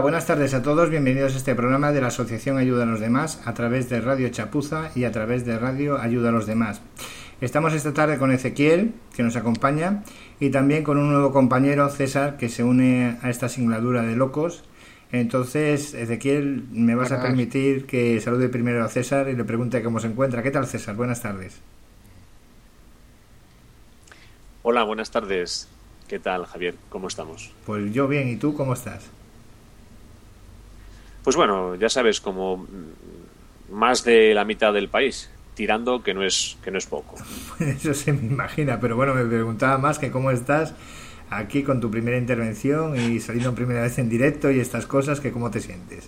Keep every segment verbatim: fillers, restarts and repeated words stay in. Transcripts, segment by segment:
buenas tardes a todos. Bienvenidos a este programa de la Asociación Ayuda a los Demás a través de Radio Chapuza y a través de Radio Ayuda a los Demás. Estamos esta tarde con Ezequiel, que nos acompaña, y también con un nuevo compañero, César, que se une a esta singladura de locos. Entonces, Ezequiel, me vas buenas. a permitir que salude primero a César y le pregunte cómo se encuentra. ¿Qué tal, César? Buenas tardes. Hola, buenas tardes. ¿Qué tal, Javier? ¿Cómo estamos? Pues yo bien, ¿y tú cómo estás? Pues bueno, ya sabes, como más de la mitad del país, tirando que no es que no es poco. Eso se me imagina, pero bueno, me preguntaba más que cómo estás aquí con tu primera intervención y saliendo primera vez en directo y estas cosas, que cómo te sientes.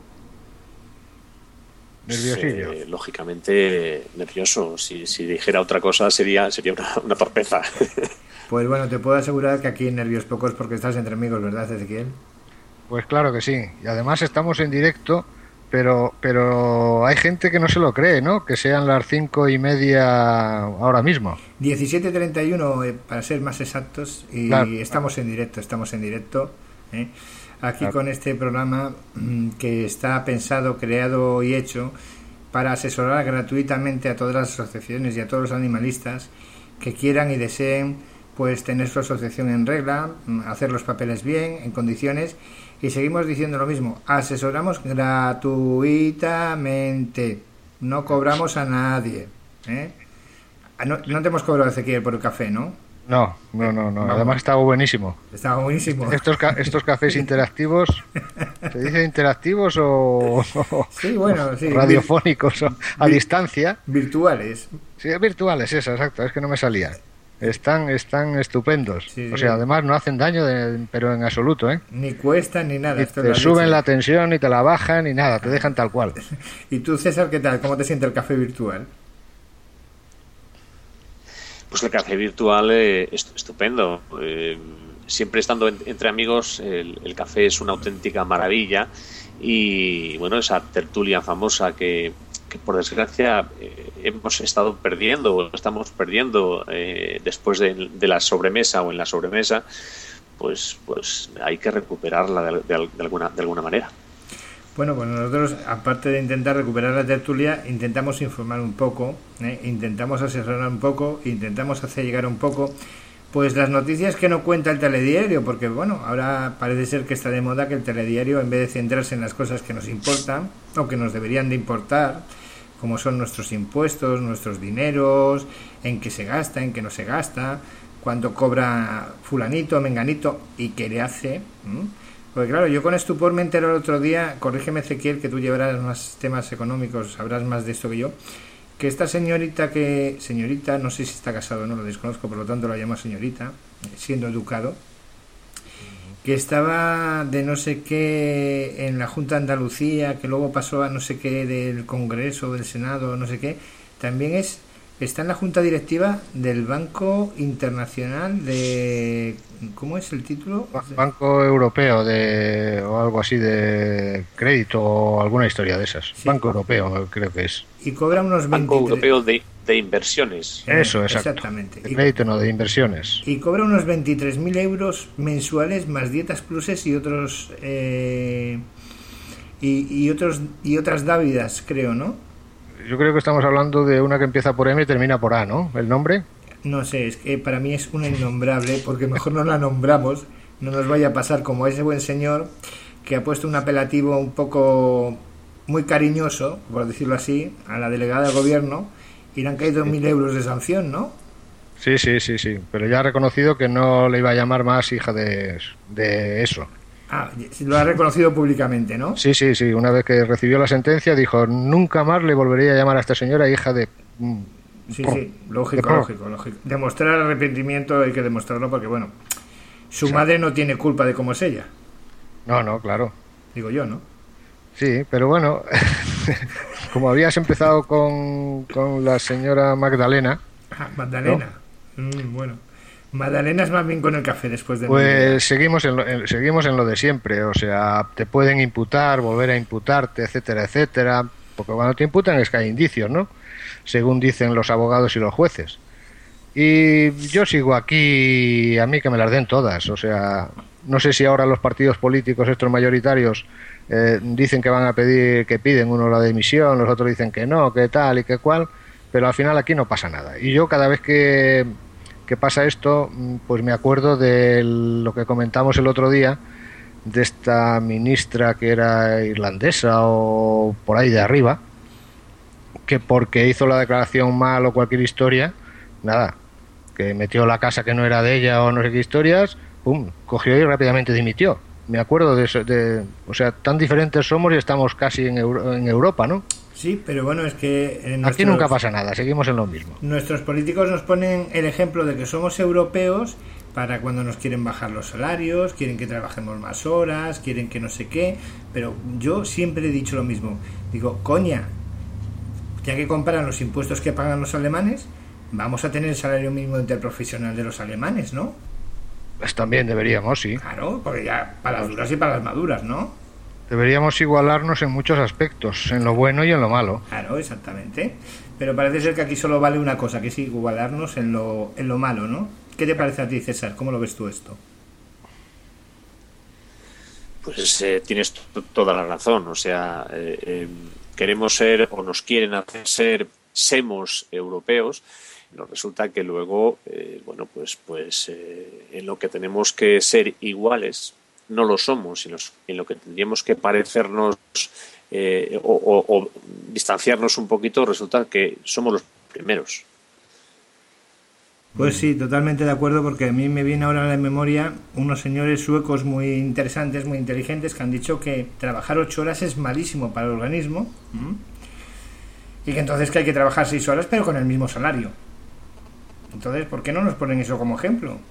Nerviosillo. Eh, lógicamente nervioso. Si, si dijera otra cosa sería sería una, una torpeza. Pues bueno, te puedo asegurar que aquí nervios pocos porque estás entre amigos, ¿verdad, Ezequiel? Pues claro que sí. Y además estamos en directo, pero pero hay gente que no se lo cree, ¿no? Que sean las cinco y media ahora mismo. diecisiete treinta y uno, eh, para ser más exactos, y claro. estamos en directo, estamos en directo, ¿eh? Aquí claro. Con este programa mmm, que está pensado, creado y hecho para asesorar gratuitamente a todas las asociaciones y a todos los animalistas que quieran y deseen pues tener su asociación en regla, hacer los papeles bien, en condiciones, y seguimos diciendo lo mismo, asesoramos gratuitamente, no cobramos a nadie, ¿eh? No, no te hemos cobrado, Ezequiel, por el café, ¿no? No, no, no, no. Además estaba buenísimo. Estaba buenísimo. Estos, ca- estos cafés interactivos, ¿se dice interactivos o, sí, bueno, sí, radiofónicos vir- o a vir- distancia? Virtuales. Sí, virtuales, eso, exacto, es que no me salía. Están están estupendos. Sí, o sea, sí. Además no hacen daño, de, pero en absoluto, ¿eh? Ni cuestan ni nada. Ni Esto te suben leche. La tensión, ni te la bajan, ni nada, te dejan tal cual. ¿Y tú, César, qué tal? ¿Cómo te siente el café virtual? Pues el café virtual eh, es estupendo. Eh, siempre estando en, entre amigos, el, el café es una auténtica maravilla. Y bueno, esa tertulia famosa que, que por desgracia eh, hemos estado perdiendo o estamos perdiendo eh, después de, de la sobremesa o en la sobremesa, pues pues hay que recuperarla de, de, de alguna de alguna manera. Bueno, pues nosotros, aparte de intentar recuperar la tertulia, intentamos informar un poco, ¿eh? intentamos asesorar un poco, intentamos hacer llegar un poco pues las noticias que no cuenta el telediario, porque bueno, ahora parece ser que está de moda que el telediario, en vez de centrarse en las cosas que nos importan o que nos deberían de importar, como son nuestros impuestos, nuestros dineros, en qué se gasta, en qué no se gasta, cuánto cobra fulanito, menganito y qué le hace, ¿eh? Porque claro, yo con estupor me enteré el otro día, corrígeme, Ezequiel, que tú llevarás más temas económicos, sabrás más de esto que yo, que esta señorita que, señorita, no sé si está casado o no, lo desconozco, por lo tanto la llamo señorita, siendo educado, que estaba de no sé qué en la Junta de Andalucía, que luego pasó a no sé qué del Congreso, del Senado, no sé qué, también es está en la Junta Directiva del Banco Internacional de... ¿Cómo es el título? Banco Europeo de o algo así de crédito o alguna historia de esas. Sí. Banco Europeo creo que es. Y cobra unos veintitrés... Banco Europeo de, de Inversiones. Eso, exacto. Exactamente. De crédito, no, de inversiones. Y cobra unos veintitrés mil euros mensuales más dietas pluses y otros... Eh, y, y otros y otras dávidas, creo, ¿no? Yo creo que estamos hablando de una que empieza por M y termina por A, ¿no? ¿El nombre? No sé, es que para mí es una innombrable, porque mejor no la nombramos, no nos vaya a pasar como a ese buen señor que ha puesto un apelativo un poco muy cariñoso, por decirlo así, a la delegada del gobierno y le han caído mil euros de sanción, ¿no? Sí, sí, sí, sí, pero ya ha reconocido que no le iba a llamar más hija de, de eso. Ah, lo ha reconocido públicamente, ¿no? Sí, sí, sí. Una vez que recibió la sentencia dijo, nunca más le volvería a llamar a esta señora hija de... Sí, sí, lógico, lógico, lógico. Demostrar arrepentimiento hay que demostrarlo porque, bueno, su sí. madre no tiene culpa de cómo es ella. No, no, claro. Digo yo, ¿no? Sí, pero bueno, como habías empezado con, con la señora Magdalena... Ah, Magdalena, ¿no? mm, bueno... Magdalena es más bien con el café después de... Pues seguimos en, lo, en, seguimos en lo de siempre, o sea, te pueden imputar, volver a imputarte, etcétera, etcétera, porque cuando te imputan es que hay indicios, ¿no? Según dicen los abogados y los jueces. Y yo sigo aquí, a mí que me las den todas, o sea, no sé si ahora los partidos políticos, estos mayoritarios, eh, dicen que van a pedir, que piden uno la dimisión, los otros dicen que no, que tal y que cual, pero al final aquí no pasa nada. Y yo cada vez que, que pasa esto, pues me acuerdo de lo que comentamos el otro día, de esta ministra que era irlandesa o por ahí de arriba, que porque hizo la declaración mal o cualquier historia, nada, que metió la casa que no era de ella o no sé qué historias, pum, cogió y rápidamente dimitió. Me acuerdo de eso, de, o sea, tan diferentes somos y estamos casi en, Euro, en Europa, ¿no? Sí, pero bueno, es que... En nuestros, aquí nunca pasa nada, seguimos en lo mismo. Nuestros políticos nos ponen el ejemplo de que somos europeos para cuando nos quieren bajar los salarios, quieren que trabajemos más horas, quieren que no sé qué, pero yo siempre he dicho lo mismo. Digo, coña, ya que comparan los impuestos que pagan los alemanes, vamos a tener el salario mínimo interprofesional de los alemanes, ¿no? Pues también deberíamos, sí. Claro, porque ya para las duras y para las maduras, ¿no? Deberíamos igualarnos en muchos aspectos, en lo bueno y en lo malo. Claro, exactamente. Pero parece ser que aquí solo vale una cosa, que es igualarnos en lo, en lo malo, ¿no? ¿Qué te parece a ti, César? ¿Cómo lo ves tú esto? Pues eh, tienes t- toda la razón. O sea, eh, eh, queremos ser o nos quieren hacer ser, semos europeos. Nos resulta que luego, eh, bueno, pues, pues eh, en lo que tenemos que ser iguales no lo somos, sino en lo que tendríamos que parecernos eh, o, o, o distanciarnos un poquito, resulta que somos los primeros. Pues sí, totalmente de acuerdo, porque a mí me viene ahora a la memoria unos señores suecos muy interesantes, muy inteligentes, que han dicho que trabajar ocho horas es malísimo para el organismo, ¿m? Y que entonces que hay que trabajar seis horas pero con el mismo salario. Entonces, ¿por qué no nos ponen eso como ejemplo?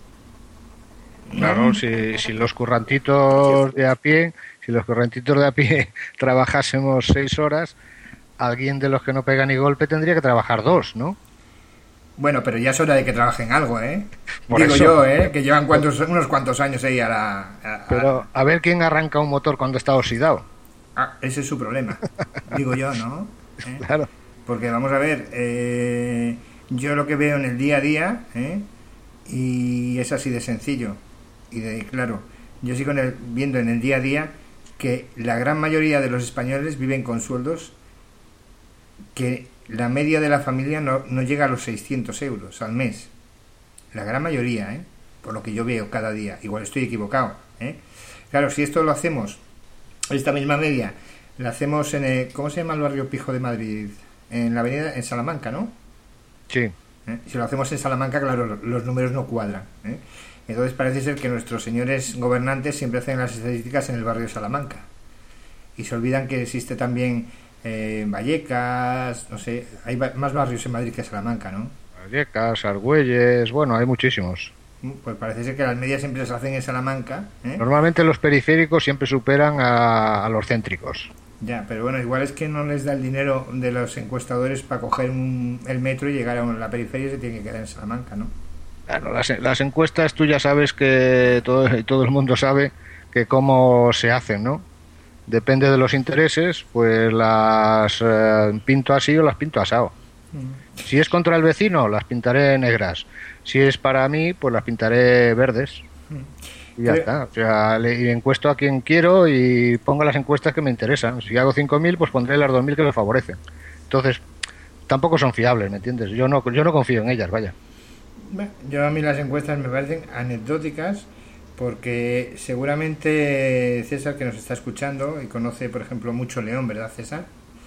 Claro, si, si los currantitos de a pie, si los currantitos de a pie trabajásemos seis horas, alguien de los que no pega ni golpe tendría que trabajar dos, ¿no? Bueno, pero ya es hora de que trabajen algo, ¿eh? Por Digo eso. yo, ¿eh? Que llevan cuantos, unos cuantos años ahí a la... A, a... Pero a ver quién arranca un motor cuando está oxidado. Ah, ese es su problema. Digo yo, ¿no? ¿Eh? Claro. Porque vamos a ver, eh, yo lo que veo en el día a día, ¿eh? Y es así de sencillo. Y de claro, yo sigo en el, viendo en el día a día que la gran mayoría de los españoles viven con sueldos que la media de la familia no, no llega a los seiscientos euros al mes. La gran mayoría, ¿eh? Por lo que yo veo cada día. Igual estoy equivocado, ¿eh? Claro, si esto lo hacemos, esta misma media, la hacemos en el, ¿cómo se llama el barrio pijo de Madrid? En la avenida, en Salamanca, ¿no? Sí. ¿Eh? Si lo hacemos en Salamanca, claro, los números no cuadran, ¿eh? Entonces parece ser que nuestros señores gobernantes siempre hacen las estadísticas en el barrio de Salamanca y se olvidan que existe también eh, Vallecas, no sé, hay ba- más barrios en Madrid que Salamanca, ¿no? Vallecas, Argüelles, bueno, hay muchísimos. Pues parece ser que las medias siempre se hacen en Salamanca, ¿eh? Normalmente los periféricos siempre superan a, a los céntricos. Ya, pero bueno, igual es que no les da el dinero de los encuestadores para coger un, el metro y llegar a la periferia y se tiene que quedar en Salamanca, ¿no? Claro, las, las encuestas tú ya sabes que todo, todo el mundo sabe que cómo se hacen, ¿no? Depende de los intereses, pues las eh, pinto así o las pinto asado. Mm. Si es contra el vecino, las pintaré negras. Si es para mí, pues las pintaré verdes. Mm. Y ya Pero... está. O sea, le encuesto a quien quiero y pongo las encuestas que me interesan. Si hago cinco mil, pues pondré las dos mil que me favorecen. Entonces, tampoco son fiables, ¿me entiendes? Yo no, yo no confío en ellas, vaya. Yo a mí las encuestas me parecen anecdóticas porque seguramente César, que nos está escuchando y conoce, por ejemplo, mucho León, ¿verdad, César?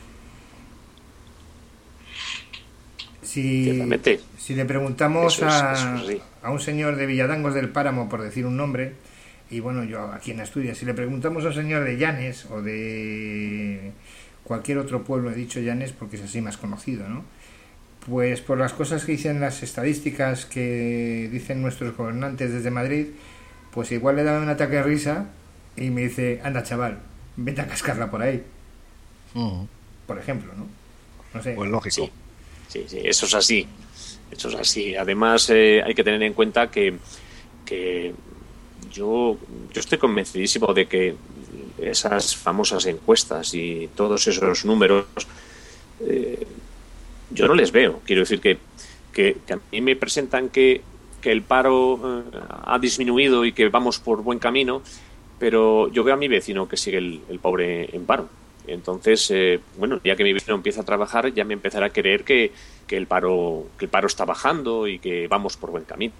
Si, si le preguntamos es, a, sí. a un señor de Villadangos del Páramo, por decir un nombre, y bueno, yo aquí en Asturias, si le preguntamos a un señor de Llanes o de cualquier otro pueblo, he dicho Llanes porque es así más conocido, ¿no? Pues por las cosas que dicen las estadísticas que dicen nuestros gobernantes desde Madrid, pues igual le dan un ataque de risa y me dice, anda chaval, vete a cascarla por ahí. Uh-huh. Por ejemplo, ¿no? No sé. Pues lógico. Sí, sí, sí, eso es así. Eso es así. Además, eh, hay que tener en cuenta que, que yo, yo estoy convencidísimo de que esas famosas encuestas y todos esos números... Eh, yo no les veo. Quiero decir que, que, que a mí me presentan que que el paro eh, ha disminuido y que vamos por buen camino, pero yo veo a mi vecino que sigue el, el pobre en paro. Entonces, eh, bueno, ya que mi vecino empieza a trabajar, ya me empezará a creer que, que el paro que el paro está bajando y que vamos por buen camino.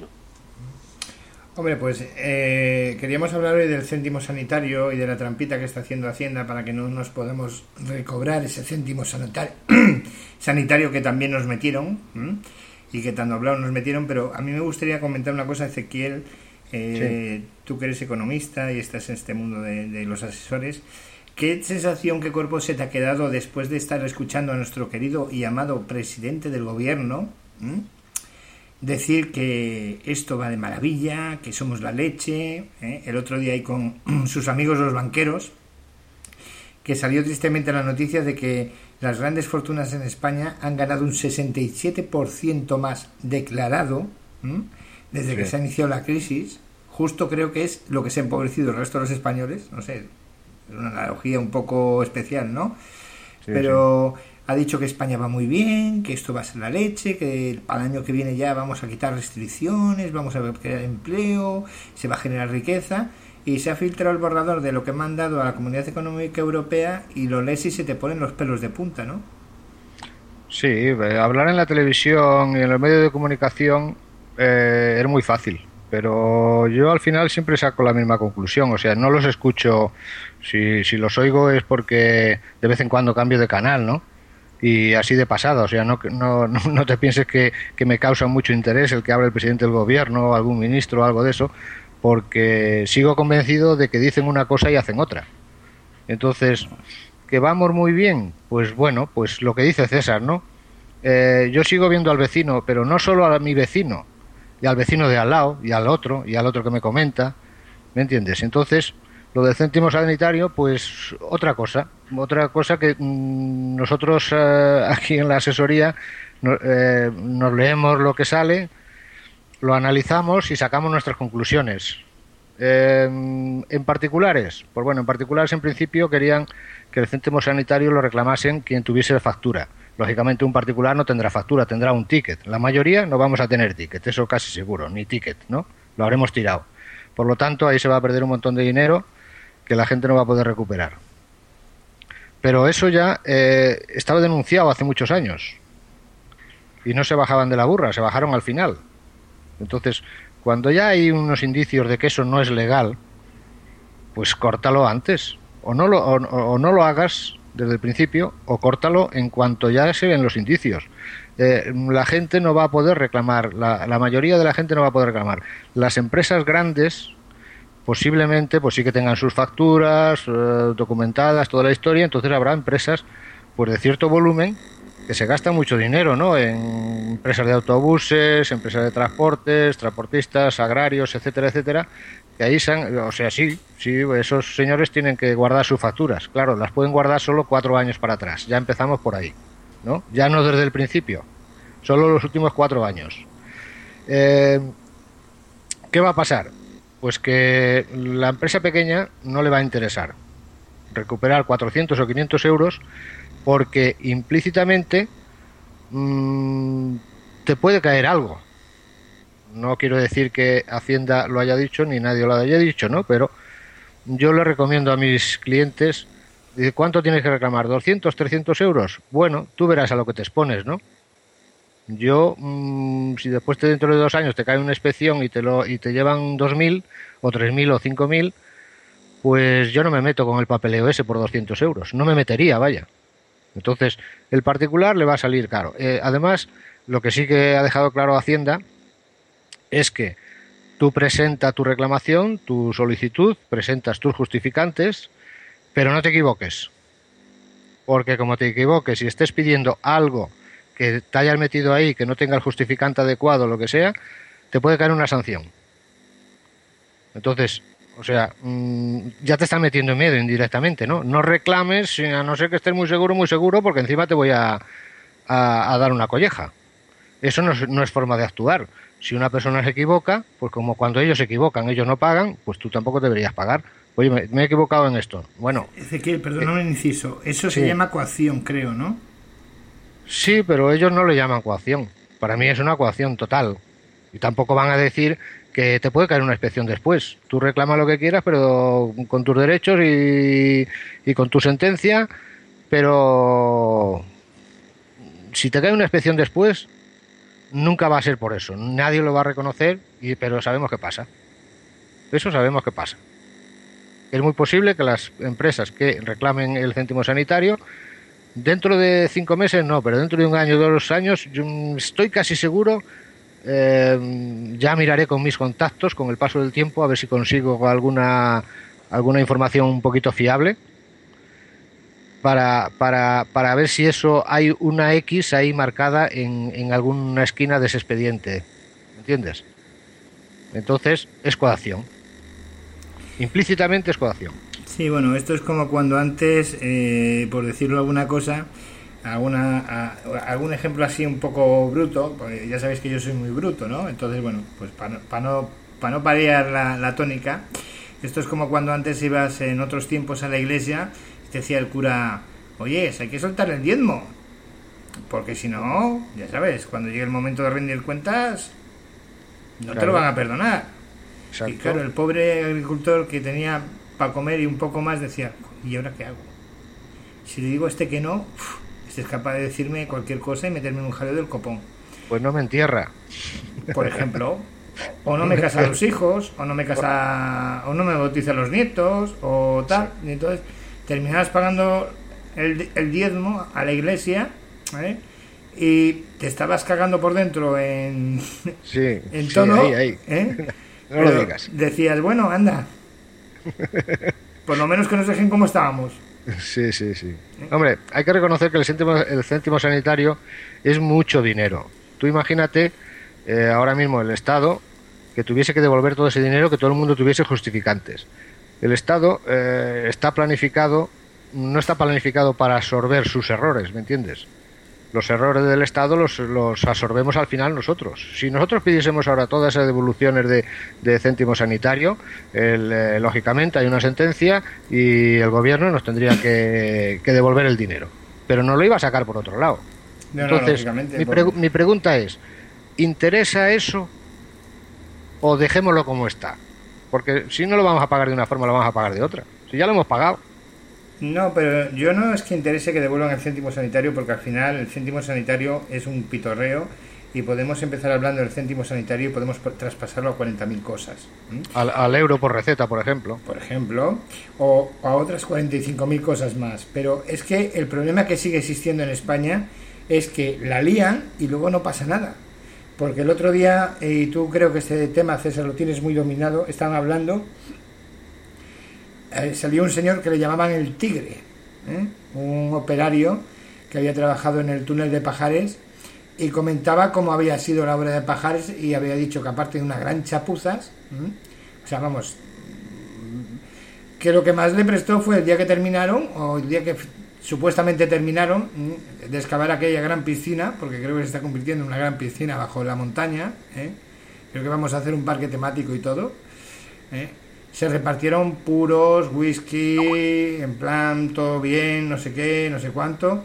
Hombre, pues eh, queríamos hablar hoy del céntimo sanitario y de la trampita que está haciendo Hacienda para que no nos podamos recobrar ese céntimo sanitario, sanitario que también nos metieron, ¿m? y que tan doblado nos metieron, pero a mí me gustaría comentar una cosa, Ezequiel, eh, sí. Tú que eres economista y estás en este mundo de, de los asesores, ¿qué sensación, qué cuerpo se te ha quedado después de estar escuchando a nuestro querido y amado presidente del gobierno ¿m? decir que esto va de maravilla, que somos la leche, ¿eh? El otro día ahí con sus amigos los banqueros, que salió tristemente la noticia de que las grandes fortunas en España han ganado un sesenta y siete por ciento más declarado ¿m? desde sí. que se ha iniciado la crisis. Justo creo que es lo que se ha empobrecido el resto de los españoles, no sé, es una analogía un poco especial, ¿no? Sí, pero sí. Ha dicho que España va muy bien, que esto va a ser la leche, que para el año que viene ya vamos a quitar restricciones, vamos a crear empleo, se va a generar riqueza. Y se ha filtrado el borrador de lo que me han dado a la Comunidad Económica Europea y lo lees y se te ponen los pelos de punta, ¿no? Sí, hablar en la televisión y en los medios de comunicación eh, es muy fácil, pero yo al final siempre saco la misma conclusión, o sea, no los escucho, si, si los oigo es porque de vez en cuando cambio de canal, ¿no? Y así de pasada, o sea, no, no, no te pienses que, que me causa mucho interés el que hable el presidente del gobierno o algún ministro o algo de eso, porque sigo convencido de que dicen una cosa y hacen otra. Entonces, ¿que vamos muy bien? Pues bueno, pues lo que dice César, ¿no? Eh, yo sigo viendo al vecino, pero no solo a mi vecino, y al vecino de al lado, y al otro, y al otro que me comenta, ¿me entiendes? Entonces, lo del céntimo sanitario, pues otra cosa, otra cosa que mmm, nosotros eh, aquí en la asesoría no, eh, nos leemos lo que sale, lo analizamos y sacamos nuestras conclusiones. Eh, en particulares, pues bueno, en particulares en principio querían que el céntimo sanitario lo reclamasen quien tuviese factura. Lógicamente un particular no tendrá factura, tendrá un ticket. La mayoría no vamos a tener ticket, eso casi seguro, ni ticket, ¿no? Lo habremos tirado. Por lo tanto, ahí se va a perder un montón de dinero que la gente no va a poder recuperar. Pero eso ya eh, estaba denunciado hace muchos años y no se bajaban de la burra, se bajaron al final. Entonces, cuando ya hay unos indicios de que eso no es legal, pues córtalo antes, o no lo, o, o no lo hagas desde el principio, o córtalo en cuanto ya se ven los indicios. Eh, la gente no va a poder reclamar, la, la mayoría de la gente no va a poder reclamar. Las empresas grandes, posiblemente, pues sí que tengan sus facturas eh, documentadas, toda la historia, entonces habrá empresas pues de cierto volumen que se gasta mucho dinero, ¿no? En empresas de autobuses, empresas de transportes, transportistas, agrarios, etcétera, etcétera, que ahí se han, o sea, sí, sí, esos señores tienen que guardar sus facturas, claro, las pueden guardar solo cuatro años para atrás, ya empezamos por ahí, ¿no? Ya no desde el principio, solo los últimos cuatro años. Eh, ¿Qué va a pasar? Pues que la empresa pequeña no le va a interesar recuperar cuatrocientos o quinientos euros porque implícitamente mmm, te puede caer algo. No quiero decir que Hacienda lo haya dicho ni nadie lo haya dicho, ¿no? Pero yo le recomiendo a mis clientes, dice, ¿cuánto tienes que reclamar? ¿doscientos, trescientos euros? Bueno, tú verás a lo que te expones, ¿no? Yo, mmm, si después de dentro de dos años te cae una inspección y te lo y te llevan dos mil o tres mil o cinco mil, pues yo no me meto con el papeleo ese por doscientos euros. No me metería, vaya. Entonces, el particular le va a salir caro. Eh, además, lo que sí que ha dejado claro Hacienda es que tú presentas tu reclamación, tu solicitud, presentas tus justificantes, pero no te equivoques. Porque como te equivoques y estés pidiendo algo que te hayas metido ahí, que no tenga el justificante adecuado, lo que sea, te puede caer una sanción. Entonces, o sea, mmm, ya te están metiendo miedo indirectamente, ¿no? No reclames, a no ser que estés muy seguro, muy seguro, porque encima te voy a, a, a dar una colleja. Eso no es, no es forma de actuar. Si una persona se equivoca, pues como cuando ellos se equivocan, ellos no pagan, pues tú tampoco deberías pagar. Oye, me, me he equivocado en esto. Bueno. Ezequiel, perdóname eh, un inciso. Eso se sí. llama coacción, creo, ¿no? Sí, pero ellos no le llaman coacción. Para mí es una coacción total. Y tampoco van a decir que te puede caer una inspección después. Tú reclama lo que quieras, pero con tus derechos y, y con tu sentencia, pero si te cae una inspección después, nunca va a ser por eso. Nadie lo va a reconocer, y, pero sabemos qué pasa. Eso sabemos qué pasa. Es muy posible que las empresas que reclamen el céntimo sanitario, dentro de cinco meses no, pero dentro de un año, dos años, yo estoy casi seguro, eh, ya miraré con mis contactos con el paso del tiempo a ver si consigo alguna, alguna información un poquito fiable para, para, para ver si eso hay una X ahí marcada en, en alguna esquina de ese expediente. ¿Me entiendes? Entonces, es coacción. Implícitamente es coacción. Sí, bueno, esto es como cuando antes, eh, por decirlo alguna cosa, alguna, a, algún ejemplo así un poco bruto, porque ya sabéis que yo soy muy bruto, ¿no? Entonces, bueno, pues para no, para no, para no parear la, la tónica, esto es como cuando antes ibas en otros tiempos a la iglesia y te decía el cura, oye, hay que soltar el diezmo, porque si no, ya sabes, cuando llegue el momento de rendir cuentas, no claro. te lo van a perdonar. Exacto. Y claro, el pobre agricultor que tenía para comer y un poco más decía, ¿y ahora qué hago? Si le digo a este que no, uf, este es capaz de decirme cualquier cosa y meterme en un jaleo del copón. Pues no me entierra. Por ejemplo, o no me casa a los hijos, o no me casa, o no me bautiza a los nietos, o tal. Sí. Y entonces terminarás pagando el, el diezmo a la iglesia, ¿vale? Y te estabas cagando por dentro en, sí, en todo, sí, ahí, ahí. ¿eh? No Pero lo digas. Decías, bueno, anda. Por lo menos que nos dejen como estábamos. Sí, sí, sí. ¿Eh? Hombre, hay que reconocer que el céntimo, el céntimo sanitario es mucho dinero. Tú imagínate eh, ahora mismo el Estado que tuviese que devolver todo ese dinero, que todo el mundo tuviese justificantes. El Estado eh, está planificado, no está planificado para absorber sus errores, ¿me entiendes? Los errores del Estado los, los absorbemos al final nosotros. Si nosotros pidiésemos ahora todas esas devoluciones de, de céntimo sanitario, el, eh, lógicamente hay una sentencia y el gobierno nos tendría que, que devolver el dinero. Pero no lo iba a sacar por otro lado. No, Entonces, no, mi, pre por... mi pregunta es, ¿interesa eso o dejémoslo como está? Porque si no lo vamos a pagar de una forma, lo vamos a pagar de otra. Si ya lo hemos pagado. No, pero yo no es que interese que devuelvan el céntimo sanitario, porque al final el céntimo sanitario es un pitorreo y podemos empezar hablando del céntimo sanitario y podemos traspasarlo a cuarenta mil cosas. ¿Mm? Al, al euro por receta, por ejemplo. Por ejemplo, o a otras cuarenta y cinco mil cosas más. Pero es que el problema que sigue existiendo en España es que la lían y luego no pasa nada. Porque el otro día, y tú creo que este tema, César, lo tienes muy dominado, estaban hablando... Eh, salió un señor que le llamaban el Tigre, ¿eh? Un operario que había trabajado en el túnel de Pajares y comentaba cómo había sido la obra de Pajares y había dicho que aparte de una gran chapuzas, ¿eh? o sea, vamos, que lo que más le prestó fue el día que terminaron, o el día que supuestamente terminaron, ¿eh? de excavar aquella gran piscina, porque creo que se está convirtiendo en una gran piscina bajo la montaña, ¿eh? creo que vamos a hacer un parque temático y todo, ¿eh? Se repartieron puros, whisky, en plan todo bien, no sé qué, no sé cuánto,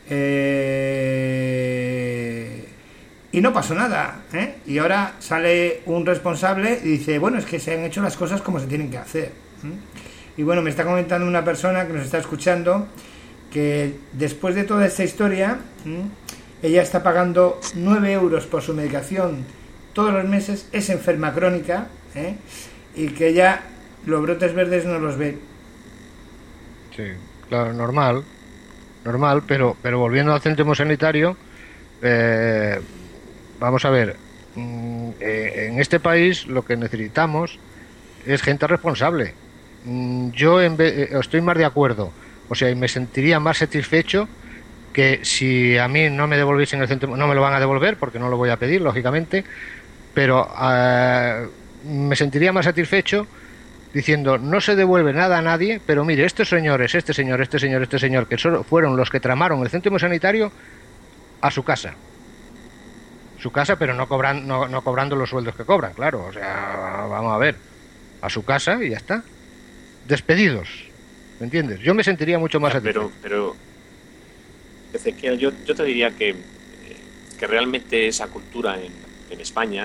eh, y no pasó nada, ¿eh? Y ahora sale un responsable y dice, bueno, es que se han hecho las cosas como se tienen que hacer, ¿eh? Y bueno, me está comentando una persona que nos está escuchando que después de toda esta historia, ¿eh? ella está pagando nueve euros por su medicación todos los meses, es enferma crónica, ¿eh? y que ella los brotes verdes no los ve. Sí, claro, normal, normal, pero pero volviendo al céntimo sanitario, eh, vamos a ver, eh, en este país lo que necesitamos es gente responsable. Yo en vez, estoy más de acuerdo, o sea, y me sentiría más satisfecho que si a mí no me devolviesen el céntimo, no me lo van a devolver porque no lo voy a pedir, lógicamente, pero eh, me sentiría más satisfecho diciendo, no se devuelve nada a nadie, pero mire, estos señores, este señor, este señor, este señor, que solo fueron los que tramaron el céntimo sanitario, a su casa. Su casa, pero no, cobran, no, no cobrando los sueldos que cobran, claro. O sea, vamos a ver, a su casa y ya está. Despedidos, ¿me entiendes? Yo me sentiría mucho más ya, satisfecho. Pero, pero Ezequiel, yo, yo te diría que, que realmente esa cultura en, en España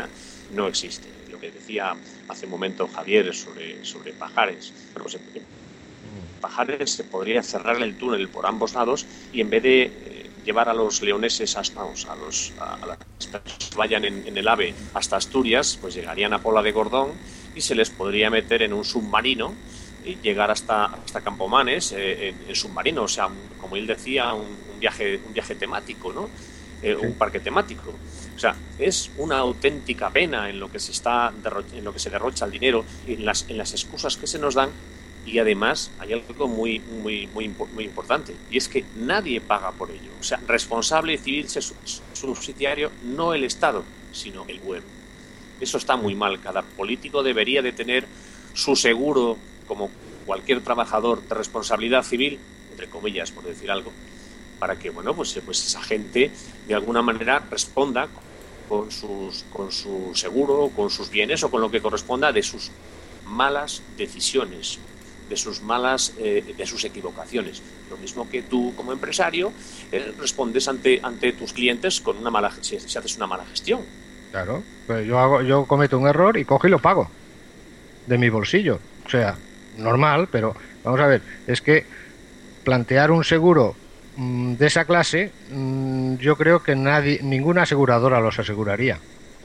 no existe. Lo que decía hace un momento Javier sobre, sobre Pajares, bueno, pues en Pajares se podría cerrar el túnel por ambos lados y en vez de eh, llevar a los leoneses hasta, a los a, a las personas que vayan en, en el AVE hasta Asturias, pues llegarían a Pola de Gordón y se les podría meter en un submarino y llegar hasta, hasta Campomanes eh, en, en submarino, o sea, un, como él decía, un, un viaje un viaje temático, ¿no? Eh, sí. Un parque temático. O sea, es una auténtica pena en lo que se está en lo que se derrocha el dinero, en las en las excusas que se nos dan. Y además hay algo muy muy muy muy importante, y es que nadie paga por ello. O sea, responsable y civil subsidiario no el Estado, sino el gobierno. Eso está muy mal. Cada político debería de tener su seguro, como cualquier trabajador, de responsabilidad civil, entre comillas, por decir algo, para que, bueno, pues, pues esa gente de alguna manera responda con sus con su seguro, con sus bienes o con lo que corresponda de sus malas decisiones, de sus malas, eh, de sus equivocaciones. Lo mismo que tú como empresario eh, respondes ante ante tus clientes con una mala si, si haces una mala gestión. Claro, pues yo hago, yo cometo un error y cojo y lo pago de mi bolsillo. O sea, normal, pero vamos a ver, es que plantear un seguro mmm, de esa clase, mmm, yo creo que nadie, ninguna aseguradora los aseguraría.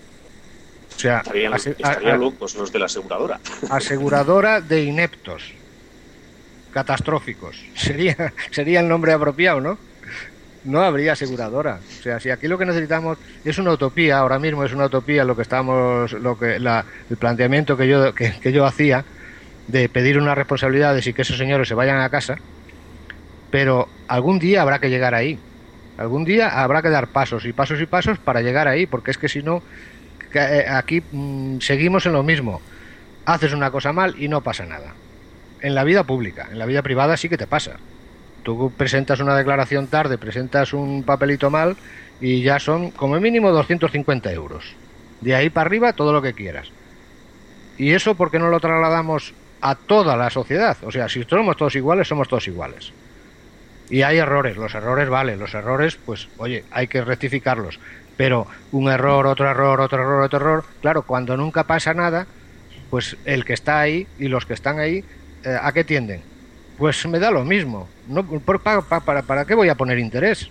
O sea, estarían, ase- estarían locos los de la aseguradora. Aseguradora de ineptos, catastróficos, sería sería el nombre apropiado, ¿no? No habría aseguradora. O sea, si aquí lo que necesitamos es una utopía, ahora mismo es una utopía lo que estamos, lo que la, el planteamiento que yo que, que yo hacía de pedir unas responsabilidades y que esos señores se vayan a casa, pero algún día habrá que llegar ahí. Algún día habrá que dar pasos y pasos y pasos para llegar ahí, porque es que si no, aquí mmm, seguimos en lo mismo. Haces una cosa mal y no pasa nada. En la vida pública, en la vida privada sí que te pasa. Tú presentas una declaración tarde, presentas un papelito mal y ya son como mínimo doscientos cincuenta euros. De ahí para arriba todo lo que quieras. ¿Y eso por qué no lo trasladamos a toda la sociedad? O sea, si somos todos iguales, somos todos iguales. Y hay errores, los errores vale, los errores, pues, oye, hay que rectificarlos. Pero un error, otro error, otro error, otro error, claro, cuando nunca pasa nada, pues el que está ahí y los que están ahí, eh, ¿a qué tienden? Pues me da lo mismo. No, para, para, ¿Para qué voy a poner interés?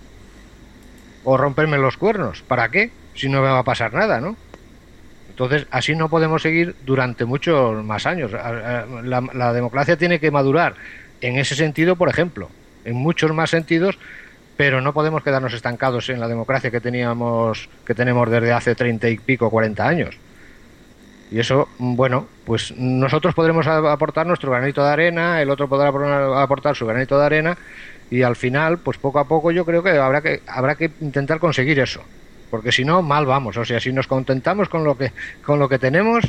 O romperme los cuernos. ¿Para qué? Si no me va a pasar nada, ¿no? Entonces, así no podemos seguir durante muchos más años. La, la democracia tiene que madurar en ese sentido, por ejemplo, en muchos más sentidos, pero no podemos quedarnos estancados en la democracia que teníamos, que tenemos desde hace treinta y pico, cuarenta años. Y eso, bueno, pues nosotros podremos aportar nuestro granito de arena, el otro podrá aportar su granito de arena, y al final, pues poco a poco yo creo que habrá que habrá que intentar conseguir eso, porque si no, mal vamos. O sea, si nos contentamos con lo que con lo que tenemos,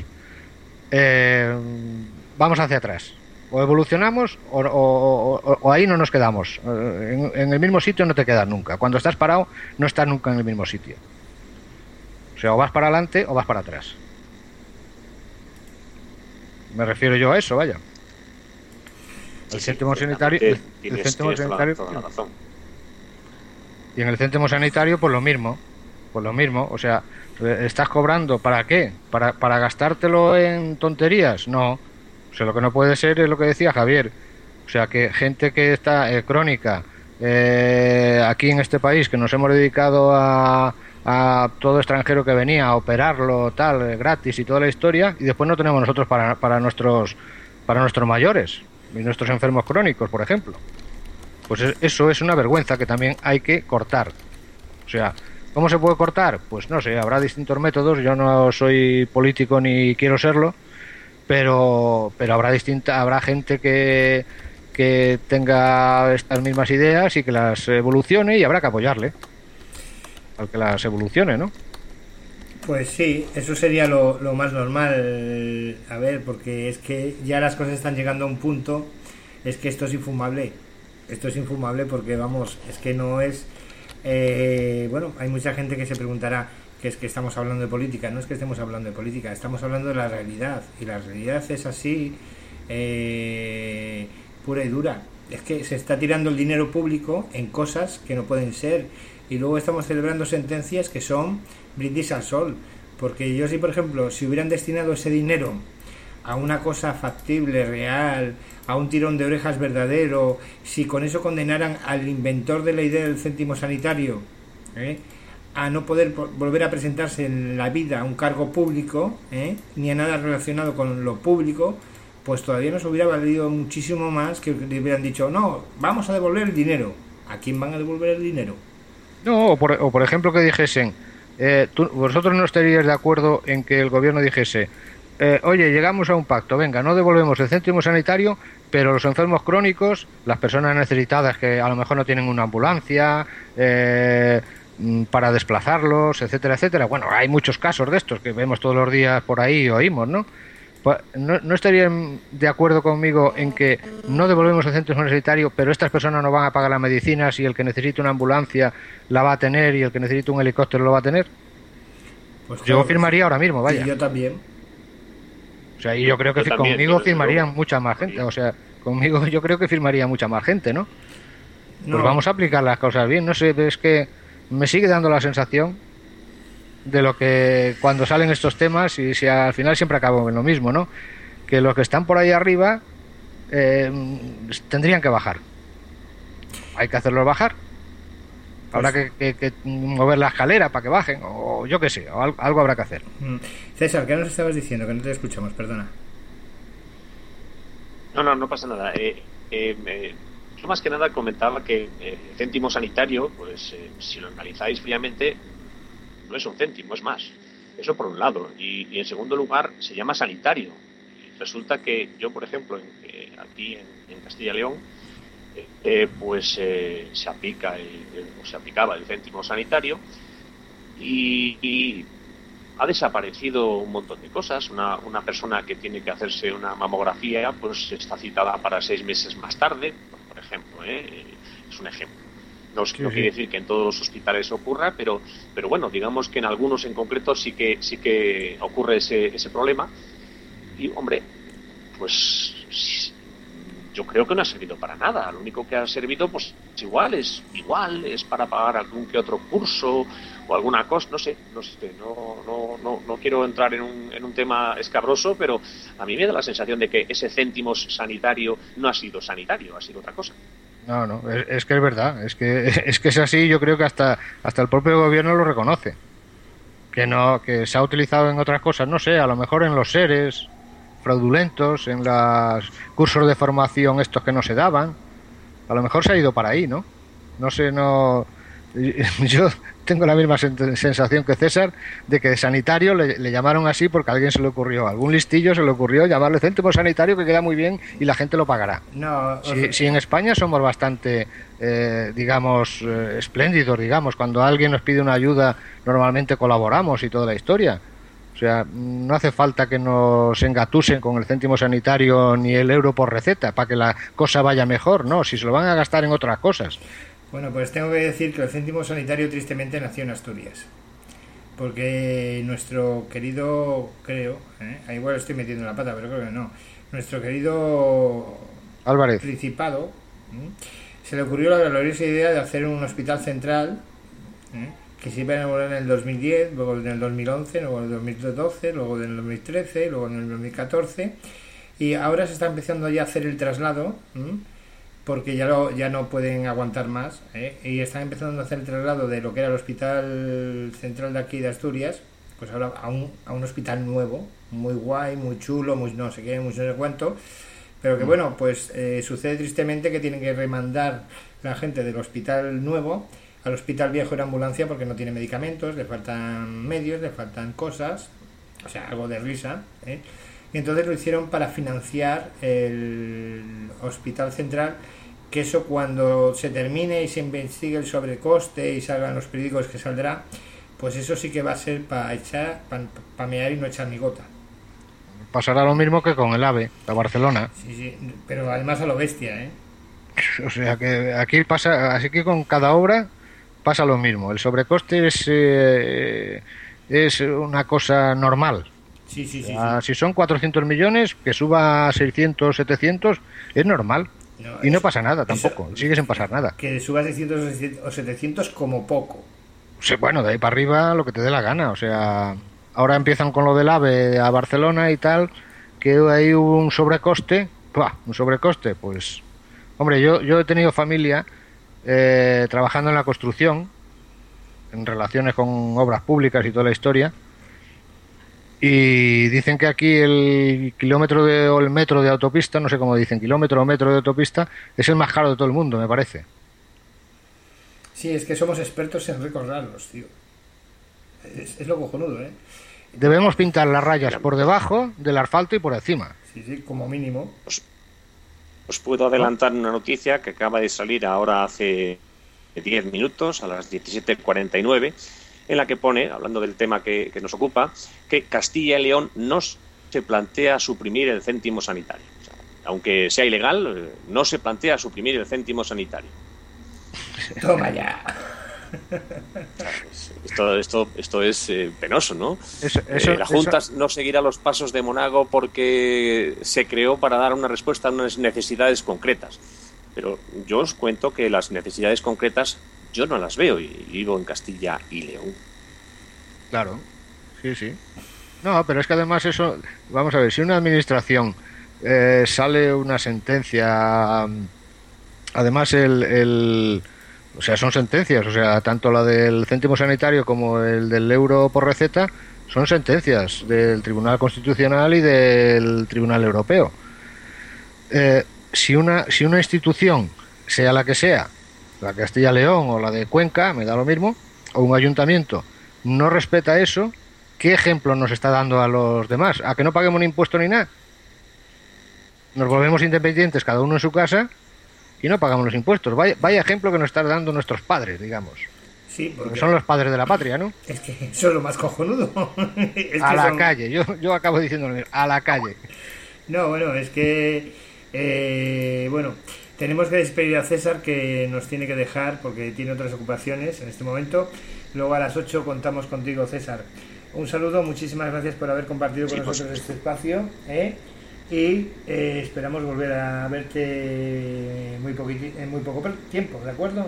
eh, vamos hacia atrás. O evolucionamos o, o, o, o ahí no nos quedamos. En, en el mismo sitio no te quedas nunca. Cuando estás parado, no estás nunca en el mismo sitio. O sea, o vas para adelante o vas para atrás. Me refiero yo a eso, vaya. El sí, céntimo sí, sanitario, el, tienes, el céntimo tienes sanitario toda la razón. Y en el céntimo sanitario, pues lo mismo, pues lo mismo. O sea, ¿estás cobrando para qué? ¿Para, para gastártelo en tonterías? No. O sea, lo que no puede ser es lo que decía Javier. O sea, que gente que está eh, crónica eh, aquí en este país, que nos hemos dedicado a a todo extranjero que venía a operarlo tal gratis y toda la historia, y después no tenemos nosotros para para nuestros para nuestros mayores y nuestros enfermos crónicos, por ejemplo. Pues eso es una vergüenza que también hay que cortar. O sea, ¿cómo se puede cortar? Pues no sé, habrá distintos métodos. Yo no soy político ni quiero serlo, pero pero habrá distinta habrá gente que que tenga estas mismas ideas y que las evolucione, y habrá que apoyarle al que las evolucione, ¿no? Pues sí, eso sería lo, lo más normal. A ver, porque es que ya las cosas están llegando a un punto, es que esto es infumable. Esto es infumable porque, vamos, es que no es... Eh, bueno, hay mucha gente que se preguntará que es que estamos hablando de política. No es que estemos hablando de política, estamos hablando de la realidad. Y la realidad es así, eh, pura y dura. Es que se está tirando el dinero público en cosas que no pueden ser. Y luego estamos celebrando sentencias que son brindis al sol. Porque yo sí, por ejemplo, si hubieran destinado ese dinero a una cosa factible, real, a un tirón de orejas verdadero, si con eso condenaran al inventor de la idea del céntimo sanitario, ¿eh? a no poder volver a presentarse en la vida a un cargo público, ¿eh? ni a nada relacionado con lo público, pues todavía nos hubiera valido muchísimo más que le hubieran dicho, no, vamos a devolver el dinero. ¿A quién van a devolver el dinero? No, o por, o por ejemplo que dijesen, eh, tú, vosotros no estaríais de acuerdo en que el gobierno dijese, eh, oye, llegamos a un pacto, venga, no devolvemos el céntimo sanitario, pero los enfermos crónicos, las personas necesitadas que a lo mejor no tienen una ambulancia, eh, para desplazarlos, etcétera, etcétera. Bueno, hay muchos casos de estos que vemos todos los días por ahí y oímos, ¿no? ¿No, no estarían de acuerdo conmigo en que no devolvemos el centro sanitario, pero estas personas no van a pagar las medicinas y el que necesite una ambulancia la va a tener y el que necesite un helicóptero lo va a tener? Pues yo claro, firmaría ahora mismo, vaya. Y yo también. O sea, y yo creo que yo conmigo también, firmarían mucha más gente. O sea, conmigo yo creo que firmaría mucha más gente, ¿no? no. Pues vamos a aplicar las cosas bien. No sé, es que me sigue dando la sensación de lo que cuando salen estos temas, y si al final siempre acabo en lo mismo, ¿no? Que los que están por ahí arriba eh, tendrían que bajar. Hay que hacerlos bajar. Habrá pues, que, que, que mover la escalera para que bajen, o yo qué sé, o algo, algo habrá que hacer. César, ¿qué nos estabas diciendo? Que no te escuchamos, perdona. No, no, no pasa nada. Eh, eh, eh, yo más que nada comentaba que eh, el céntimo sanitario, pues eh, si lo analizáis fríamente, no es un céntimo, es más. Eso por un lado. Y, y en segundo lugar, se llama sanitario. Y resulta que yo, por ejemplo, en, eh, aquí en, en Castilla y León, eh, eh, pues eh, se aplica el, el, o se aplicaba el céntimo sanitario y, y ha desaparecido un montón de cosas. Una, una persona que tiene que hacerse una mamografía, pues está citada para seis meses más tarde, por ejemplo, ¿eh? Es un ejemplo. No, sí, no sí. quiere decir que en todos los hospitales ocurra, pero pero bueno, digamos que en algunos en concreto sí que sí que ocurre ese ese problema. Y hombre, pues yo creo que no ha servido para nada. Lo único que ha servido, pues igual es igual es para pagar algún que otro curso o alguna cosa, no sé, no sé, no no no no quiero entrar en un en un tema escabroso, pero a mí me da la sensación de que ese céntimo sanitario no ha sido sanitario, ha sido otra cosa. No, no, es, es que es verdad, es que es que es así. Yo creo que hasta hasta el propio gobierno lo reconoce, que no, que se ha utilizado en otras cosas, no sé, a lo mejor en los seres fraudulentos, en los cursos de formación estos que no se daban, a lo mejor se ha ido para ahí, ¿no? No sé, no, yo tengo la misma sensación que César de que sanitario le, le llamaron así porque a alguien se le ocurrió, a algún listillo se le ocurrió llamarle céntimo sanitario, que queda muy bien y la gente lo pagará. No, si, sea... si en España somos bastante, eh, digamos, eh, espléndidos, digamos, cuando alguien nos pide una ayuda normalmente colaboramos y toda la historia. O sea, no hace falta que nos engatusen con el céntimo sanitario ni el euro por receta para que la cosa vaya mejor, no, si se lo van a gastar en otras cosas. Bueno, pues tengo que decir que el céntimo sanitario tristemente nació en Asturias, porque nuestro querido, creo, ¿eh? igual estoy metiendo la pata, pero creo que no, nuestro querido Álvarez Principado, ¿eh? se le ocurrió la gloriosa idea de hacer un hospital central, ¿eh? que se iba a inaugurar en el dos mil diez, luego en el dos mil once, luego en el dos mil doce, luego en el dos mil trece, luego en el dos mil catorce, y ahora se está empezando ya a hacer el traslado, ¿eh? porque ya, lo, ya no pueden aguantar más, ¿eh? y están empezando a hacer el traslado de lo que era el hospital central de aquí de Asturias, pues ahora a un, a un hospital nuevo, muy guay, muy chulo, muy no sé qué, muy no sé cuánto, pero que bueno, pues eh, sucede tristemente que tienen que remandar la gente del hospital nuevo al hospital viejo en ambulancia porque no tiene medicamentos, le faltan medios, le faltan cosas, o sea, algo de risa, ¿eh? Y entonces lo hicieron para financiar el hospital central, que eso cuando se termine y se investigue el sobrecoste y salgan los periódicos que saldrá, pues eso sí que va a ser para echar, para pa mear y no echar ni gota. Pasará lo mismo que con el AVE, de Barcelona. Sí, sí, pero además a lo bestia, ¿eh? O sea que aquí pasa, así que con cada obra pasa lo mismo. El sobrecoste es, eh, es una cosa normal. Sí, sí, sí, o sea, sí. Si son cuatrocientos millones, que suba a seiscientos, setecientos, es normal. No, y no pasa nada tampoco, eso, sigue sin pasar nada. Que suba a seiscientos o setecientos como poco. Sí, bueno, de ahí para arriba lo que te dé la gana, o sea... ahora empiezan con lo del AVE a Barcelona y tal, que ahí hubo un sobrecoste. ¡Pua! Un sobrecoste, pues... Hombre, yo, yo he tenido familia eh, trabajando en la construcción, en relaciones con obras públicas y toda la historia, y dicen que aquí el kilómetro de, o el metro de autopista, no sé cómo dicen, kilómetro o metro de autopista, es el más caro de todo el mundo, me parece. Sí, es que somos expertos en recordarlos, tío. Es, es lo cojonudo, ¿eh? Debemos pintar las rayas por debajo del asfalto y por encima. Sí, sí, como mínimo. Os, os puedo adelantar una noticia que acaba de salir ahora hace diez minutos, a las diecisiete cuarenta y nueve, en la que pone, hablando del tema que, que nos ocupa, que Castilla y León no se plantea suprimir el céntimo sanitario. O sea, aunque sea ilegal, no se plantea suprimir el céntimo sanitario. Toma ya. Esto, esto, esto es eh, penoso, ¿no? Eso, eso, eh, la Junta eso... no seguirá los pasos de Monago porque se creó para dar una respuesta a unas necesidades concretas. Pero yo os cuento que las necesidades concretas yo no las veo y vivo en Castilla y León. Claro, sí, sí. No, pero es que además eso, vamos a ver, si una administración eh, sale una sentencia, además el, el, o sea, son sentencias, o sea, tanto la del céntimo sanitario como el del euro por receta, son sentencias del Tribunal Constitucional y del Tribunal Europeo. Eh, si una, si una institución, sea la que sea, la de Castilla y León o la de Cuenca, me da lo mismo, o un ayuntamiento, no respeta eso, ¿qué ejemplo nos está dando a los demás? ¿A que no paguemos ni impuesto ni nada? Nos volvemos independientes cada uno en su casa y no pagamos los impuestos. Vaya, vaya ejemplo que nos están dando nuestros padres, digamos. Sí, porque... porque son los padres de la patria, ¿no? Es que eso es lo más cojonudo. Es a que la son... calle, yo, yo acabo diciendo a la calle. No, bueno, es que eh, bueno, tenemos que despedir a César, que nos tiene que dejar porque tiene otras ocupaciones en este momento. Luego a las ocho contamos contigo, César. Un saludo, muchísimas gracias por haber compartido con sí, nosotros pues... este espacio, ¿eh? Y eh, esperamos volver a verte muy, en muy poco tiempo, ¿de acuerdo?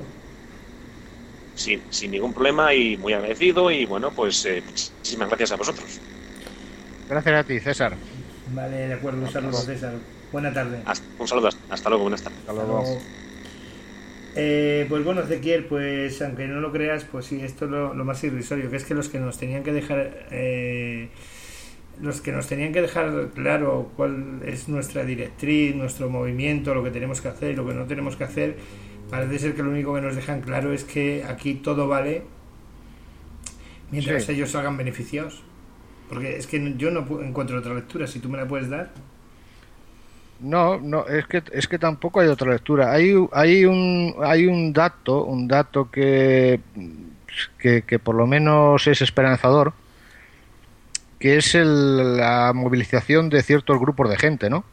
Sí, sin ningún problema y muy agradecido y bueno, pues eh, muchísimas gracias a vosotros. Gracias a ti, César. Vale, de acuerdo, un saludo, César. Buena tarde. Hasta, un saludo, hasta luego, buenas tardes. Hasta luego. Hasta luego. Eh, pues bueno, Ezequiel, pues aunque no lo creas, pues sí, esto es lo, lo más irrisorio, que es que los que nos tenían que dejar eh, los que nos tenían que dejar claro cuál es nuestra directriz, nuestro movimiento, lo que tenemos que hacer y lo que no tenemos que hacer, parece ser que lo único que nos dejan claro es que aquí todo vale mientras sí. ellos salgan beneficiados, porque es que yo no encuentro otra lectura. Si tú me la puedes dar. No, no, es que es que tampoco hay otra lectura. Hay hay un hay un dato, un dato que que, que por lo menos es esperanzador, que es el, la movilización de ciertos grupos de gente, ¿no?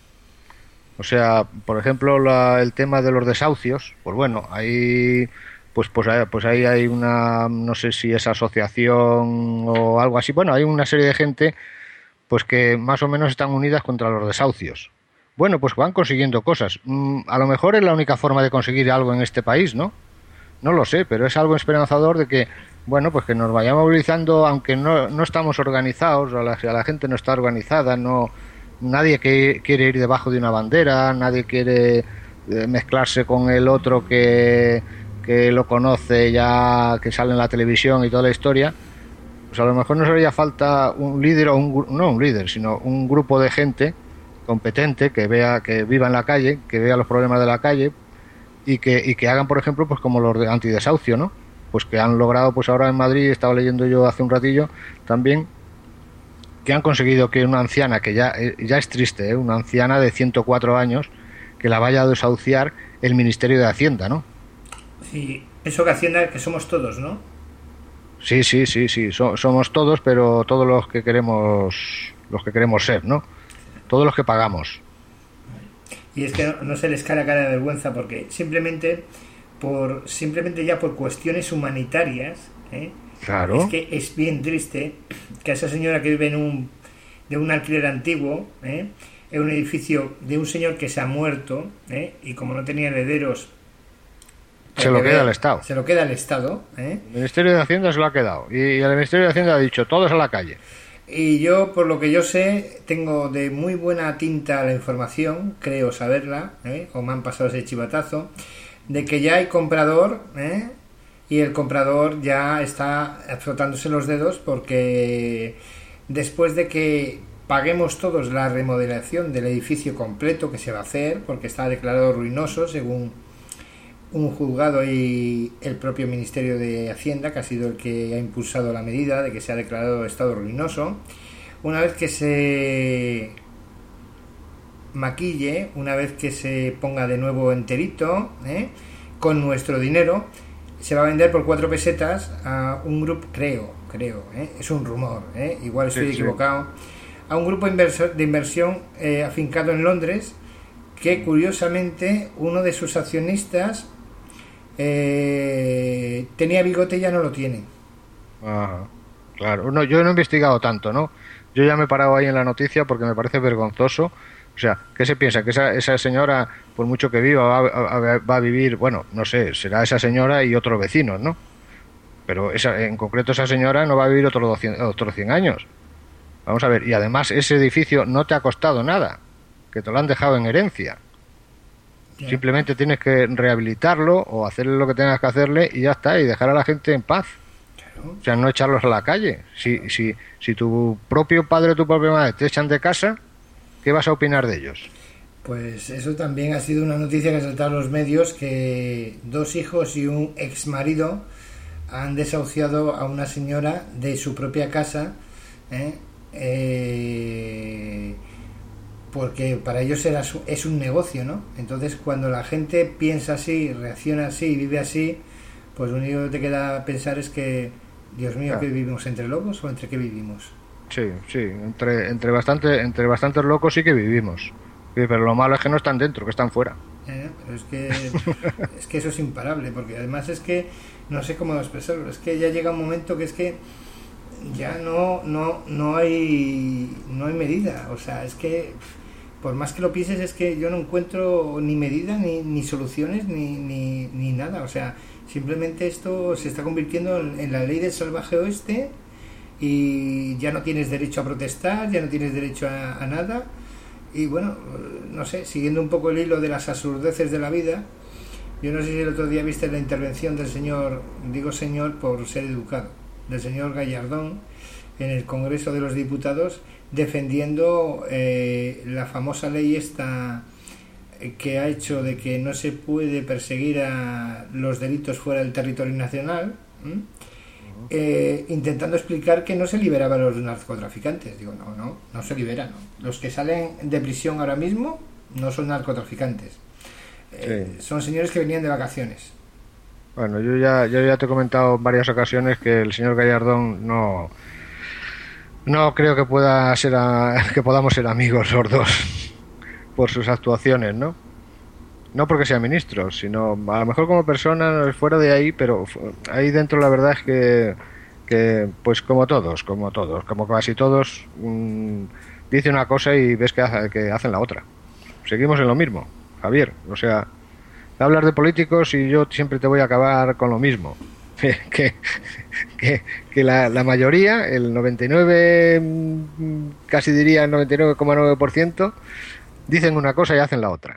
O sea, por ejemplo, la, el tema de los desahucios, pues bueno, ahí pues pues pues ahí hay una, no sé si es asociación o algo así. Bueno, hay una serie de gente pues que más o menos están unidas contra los desahucios. Bueno, pues van consiguiendo cosas. Mm, a lo mejor es la única forma de conseguir algo en este país, ¿no? No lo sé, pero es algo esperanzador de que, bueno, pues que nos vayamos movilizando, aunque no, no estamos organizados, a la, a la gente no está organizada, no, nadie que, quiere ir debajo de una bandera, nadie quiere eh, mezclarse con el otro que, que lo conoce ya, que sale en la televisión y toda la historia. Pues a lo mejor nos haría falta un líder, o un, no un líder, sino un grupo de gente competente que vea, que viva en la calle, que vea los problemas de la calle y que y que hagan, por ejemplo, pues como los de antidesahucio, ¿no? Pues que han logrado, pues ahora en Madrid, estaba leyendo yo hace un ratillo también, que han conseguido que una anciana, que ya, ya es triste, ¿eh? Una anciana de ciento cuatro años, que la vaya a desahuciar el Ministerio de Hacienda, ¿no? Sí, eso que Hacienda, que somos todos, ¿no? Sí, sí, sí, sí, so, somos todos, pero todos los que queremos, los que queremos ser, ¿no? Todos los que pagamos. Y es que no, no se les cae la cara de vergüenza, porque simplemente por simplemente ya por cuestiones humanitarias, ¿eh? Claro. Es que es bien triste que a esa señora que vive en un de un alquiler antiguo, ¿eh? En un edificio de un señor que se ha muerto, ¿eh? Y como no tenía herederos, se lo queda el Estado. Se lo queda el Estado. ¿eh? El Ministerio de Hacienda se lo ha quedado. Y el Ministerio de Hacienda ha dicho, todos a la calle. Y yo, por lo que yo sé, tengo de muy buena tinta la información, creo saberla, ¿eh? o me han pasado ese chivatazo, de que ya hay comprador, ¿eh? y el comprador ya está frotándose los dedos porque después de que paguemos todos la remodelación del edificio completo que se va a hacer, porque está declarado ruinoso según un juzgado y el propio Ministerio de Hacienda, que ha sido el que ha impulsado la medida de que se ha declarado estado ruinoso, una vez que se maquille, una vez que se ponga de nuevo enterito, ¿eh? con nuestro dinero, se va a vender por cuatro pesetas a un grupo, creo, creo, ¿eh? es un rumor, ¿eh? igual estoy sí, equivocado, sí. a un grupo inversor, de inversión eh, afincado en Londres, que curiosamente uno de sus accionistas Eh, tenía bigote y ya no lo tiene. Ajá, claro. No, yo no he investigado tanto, ¿no? Yo ya me he parado ahí en la noticia porque me parece vergonzoso. O sea, ¿qué se piensa? Que esa, esa señora, por mucho que viva, va, va, va a vivir, bueno, no sé, será esa señora y otros vecinos, ¿no? Pero esa, en concreto esa señora no va a vivir otros doscientos, otros cien años. Vamos a ver, y además ese edificio no te ha costado nada, que te lo han dejado en herencia. Simplemente tienes que rehabilitarlo o hacerle lo que tengas que hacerle y ya está, y dejar a la gente en paz. Claro. O sea, no echarlos a la calle. Si, si, si tu propio padre o tu propia madre te echan de casa, ¿qué vas a opinar de ellos? Pues eso también ha sido una noticia que ha saltado en los medios, que dos hijos y un ex marido han desahuciado a una señora de su propia casa, ¿eh? Eh... porque para ellos era su, es un negocio, ¿no? Entonces, cuando la gente piensa así, reacciona así y vive así, pues lo único que te queda pensar es que, Dios mío, ¿qué vivimos? ¿Entre lobos o entre qué vivimos? Sí, sí, entre entre bastante entre bastantes locos sí que vivimos. Sí, pero lo malo es que no están dentro, que están fuera. Eh, pero es que es que eso es imparable, porque además es que no sé cómo expresarlo, es que ya llega un momento que es que ya no no no hay no hay medida, o sea, es que por más que lo pienses, es que yo no encuentro ni medida, ni, ni soluciones, ni, ni, ni nada. O sea, simplemente esto se está convirtiendo en, en la ley del salvaje oeste y ya no tienes derecho a protestar, ya no tienes derecho a, a nada. Y bueno, no sé, siguiendo un poco el hilo de las absurdeces de la vida, yo no sé si el otro día viste la intervención del señor, digo señor por ser educado, del señor Gallardón en el Congreso de los Diputados, defendiendo eh, la famosa ley esta que ha hecho de que no se puede perseguir a los delitos fuera del territorio nacional, ¿eh? Eh, intentando explicar que no se liberaba a los narcotraficantes. Digo, no, no, no se liberan, ¿no? Los que salen de prisión ahora mismo no son narcotraficantes, eh, sí. Son señores que venían de vacaciones. Bueno, yo ya, yo ya te he comentado en varias ocasiones que el señor Gallardón no No creo que pueda ser a, que podamos ser amigos los dos por sus actuaciones, ¿no? No porque sea ministro, sino a lo mejor como persona fuera de ahí, pero ahí dentro la verdad es que, que pues como todos, como todos, como casi todos, mmm, dice una cosa y ves que, hace, que hacen la otra. Seguimos en lo mismo, Javier. O sea, hablar de políticos y yo siempre te voy a acabar con lo mismo. que, que, que la, la mayoría, el noventa y nueve, casi diría el noventa y nueve coma nueve por ciento, dicen una cosa y hacen la otra.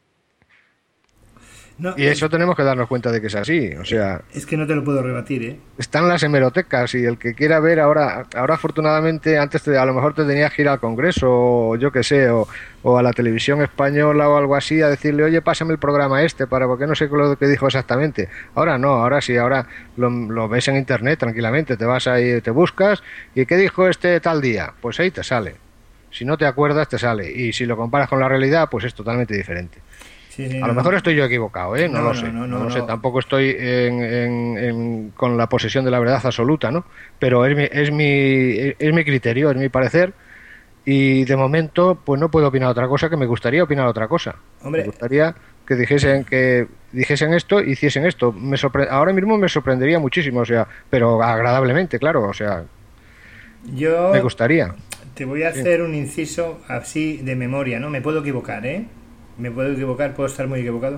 No, y eso es, tenemos que darnos cuenta de que es así, o sea... Es que no te lo puedo rebatir, ¿eh? Están las hemerotecas y el que quiera ver ahora, ahora afortunadamente, antes te, a lo mejor te tenías que ir al Congreso o yo que sé, o, o a la televisión española o algo así a decirle, oye, pásame el programa este, para porque no sé lo que dijo exactamente. Ahora no, ahora sí, ahora lo, lo ves en internet tranquilamente, te vas ahí, te buscas, ¿y qué dijo este tal día? Pues ahí te sale. Si no te acuerdas, te sale. Y si lo comparas con la realidad, pues es totalmente diferente. Sí, sí, a lo no, mejor estoy yo equivocado, ¿eh? No, no lo sé, no, no, no, no no, lo sé. no. Tampoco estoy en, en, en, con la posesión de la verdad absoluta, ¿no? Pero es mi, es mi, es mi criterio, es mi parecer, y de momento, pues no puedo opinar otra cosa, que me gustaría opinar otra cosa. Hombre. Me gustaría que dijesen que dijesen esto, hiciesen esto. Me sorpre- ahora mismo me sorprendería muchísimo, o sea, pero agradablemente, claro, o sea, yo me gustaría. Te voy a hacer sí. un inciso así de memoria, ¿no? Me puedo equivocar, ¿eh? Me puedo equivocar, puedo estar muy equivocado,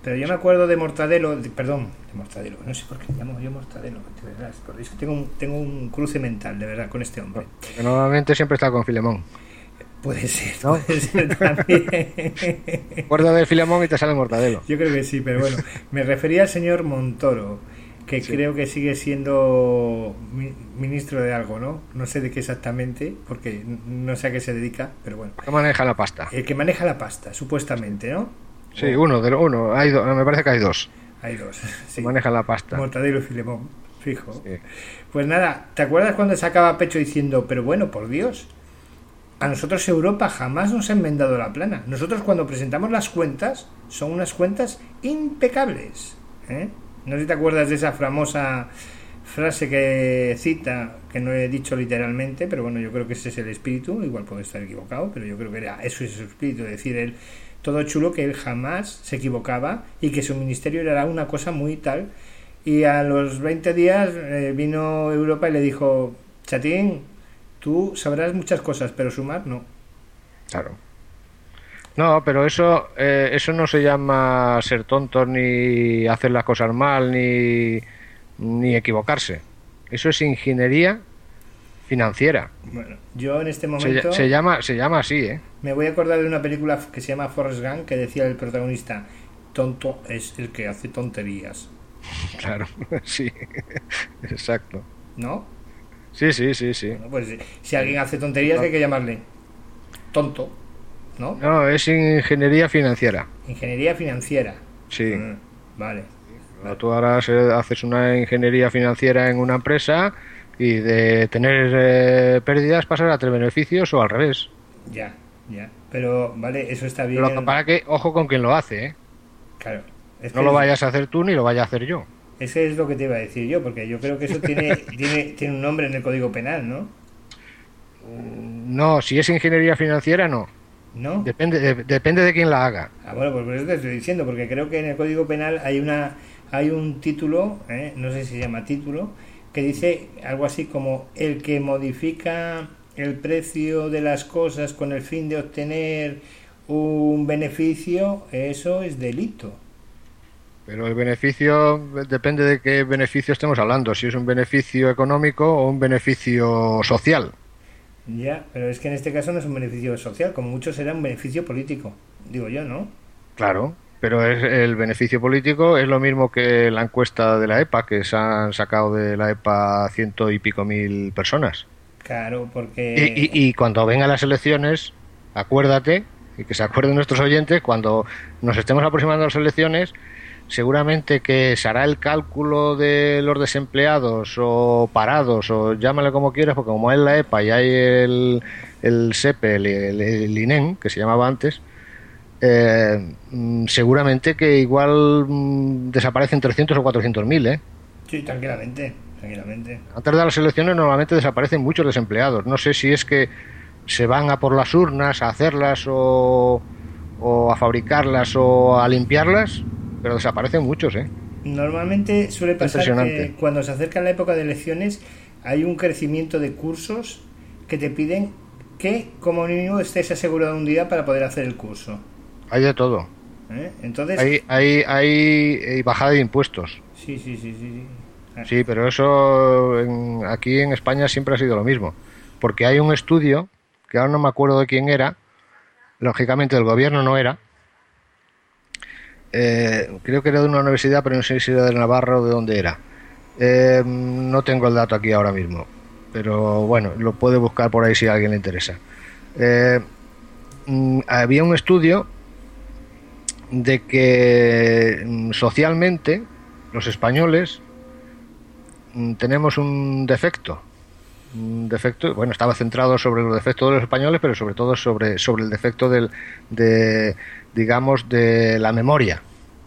Pero yo me acuerdo de Mortadelo, de, perdón, de Mortadelo, no sé por qué le llamo yo Mortadelo, de verdad, por eso tengo un, tengo un cruce mental, de verdad, con este hombre. Porque normalmente siempre está con Filemón. Puede ser, ¿no? Puede ser también. Acuerda de Filemón y te sale Mortadelo. Yo creo que sí, pero bueno, me refería al señor Montoro, que sí. Creo que sigue siendo ministro de algo, ¿no? No sé de qué exactamente, porque no sé a qué se dedica, pero bueno. Que maneja la pasta. El que maneja la pasta, supuestamente, ¿no? Sí, uno, de uno. Hay do, me parece que hay dos. Hay dos, sí. Que manejan la pasta. Mortadelo y Filemón, fijo. Sí. Pues nada, ¿te acuerdas cuando sacaba pecho diciendo, pero bueno, por Dios, a nosotros Europa jamás nos ha enmendado la plana? Nosotros cuando presentamos las cuentas, son unas cuentas impecables, ¿eh? No sé si te acuerdas de esa famosa frase que cita, que no he dicho literalmente, pero bueno, yo creo que ese es el espíritu, igual puedo estar equivocado, pero yo creo que era eso es su espíritu, decir, él, todo chulo, que él jamás se equivocaba y que su ministerio era una cosa muy tal. Y a los veinte días eh, vino Europa y le dijo, chatín, tú sabrás muchas cosas, pero sumar no. Claro. No, pero eso eh, eso no se llama ser tonto ni hacer las cosas mal ni, ni equivocarse. Eso es ingeniería financiera. Bueno, yo en este momento se, se llama se llama así, ¿eh? Me voy a acordar de una película que se llama Forrest Gump, que decía el protagonista, tonto es el que hace tonterías. Claro, sí, exacto. ¿No? Sí, sí, sí, sí. Bueno, pues si alguien hace tonterías, hay que llamarle tonto, ¿no? No, es ingeniería financiera. Ingeniería financiera. Sí. Ah, vale. Vale. Tú ahora haces una ingeniería financiera en una empresa y de tener eh, pérdidas pasar a tener beneficios o al revés. Ya, ya. Pero, vale, eso está bien. Pero para que, ojo con quien lo hace, ¿eh? Claro. Es no lo vayas a hacer tú ni lo vaya a hacer yo. Ese es lo que te iba a decir yo, porque yo creo que eso tiene, tiene, tiene un nombre en el Código Penal, ¿no? No, si es ingeniería financiera, no. ¿No? Depende de, depende de quién la haga. Ah, bueno, pues por eso te estoy diciendo, porque creo que en el Código Penal hay una hay un título, ¿eh? No sé si se llama título, que dice algo así como el que modifica el precio de las cosas con el fin de obtener un beneficio, eso es delito. Pero el beneficio depende de qué beneficio estemos hablando, si es un beneficio económico o un beneficio social. Ya, pero es que en este caso no es un beneficio social, como mucho será un beneficio político, digo yo, ¿no? Claro, pero es el beneficio político es lo mismo que la encuesta de la E P A, que se han sacado de la E P A ciento y pico mil personas. Claro, porque... Y, y, y cuando vengan las elecciones, acuérdate, y que se acuerden nuestros oyentes, cuando nos estemos aproximando a las elecciones, seguramente que se hará el cálculo de los desempleados o parados o llámale como quieras, porque como es la E P A y hay el, el S E P E, el, el, el I N E M, que se llamaba antes, eh, seguramente que igual mm, desaparecen trescientos o cuatrocientos mil, ¿eh? Sí, tranquilamente, tranquilamente. Antes de las elecciones normalmente desaparecen muchos desempleados. No sé si es que se van a por las urnas a hacerlas o, o a fabricarlas o a limpiarlas, pero desaparecen muchos, ¿eh? Normalmente suele pasar que cuando se acerca la época de elecciones hay un crecimiento de cursos que te piden que como mínimo estés asegurado un día para poder hacer el curso. Hay de todo. ¿Eh? Entonces hay, hay, hay, hay bajada de impuestos. Sí, sí, sí, sí. Sí, sí pero eso en, aquí en España siempre ha sido lo mismo. Porque hay un estudio, que ahora no me acuerdo de quién era, lógicamente del gobierno no era, eh, creo que era de una universidad, pero no sé si era de Navarra o de dónde era. Eh, no tengo el dato aquí ahora mismo, pero bueno, lo puede buscar por ahí si a alguien le interesa. Eh, había un estudio de que socialmente los españoles tenemos un defecto un defecto, bueno, estaba centrado sobre los defectos de los españoles, pero sobre todo sobre, sobre el defecto del, de, digamos, de la memoria.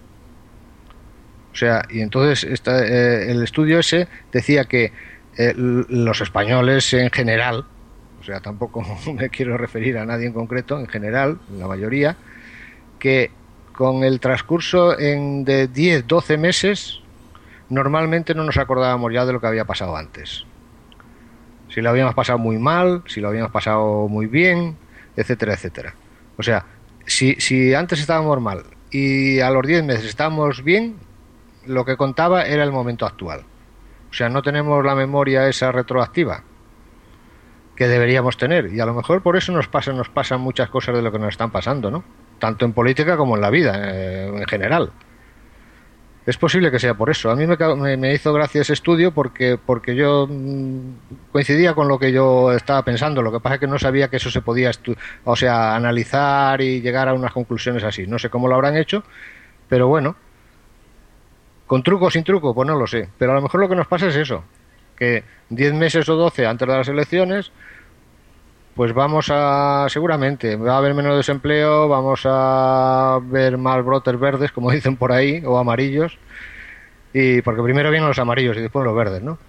O sea, y entonces esta, eh, el estudio ese decía que eh, los españoles en general, o sea, tampoco me quiero referir a nadie en concreto, en general, la mayoría, que con el transcurso en de diez, doce meses, normalmente no nos acordábamos ya de lo que había pasado antes. Si lo habíamos pasado muy mal, si lo habíamos pasado muy bien, etcétera, etcétera. O sea, si, si antes estábamos mal y a los diez meses estamos bien, lo que contaba era el momento actual. O sea, no tenemos la memoria esa retroactiva que deberíamos tener, y a lo mejor por eso nos pasan, nos pasan muchas cosas de lo que nos están pasando, ¿no? Tanto en política como en la vida, eh, en general. Es posible que sea por eso. A mí me, me, me hizo gracia ese estudio porque, porque yo mmm, coincidía con lo que yo estaba pensando. Lo que pasa es que no sabía que eso se podía o sea, analizar y llegar a unas conclusiones así. No sé cómo lo habrán hecho, pero bueno, con truco o sin truco, pues no lo sé. Pero a lo mejor lo que nos pasa es eso, que diez meses o doce antes de las elecciones, pues vamos a, seguramente, va a haber menos desempleo, vamos a ver más brotes verdes, como dicen por ahí, o amarillos, y porque primero vienen los amarillos y después los verdes, ¿no?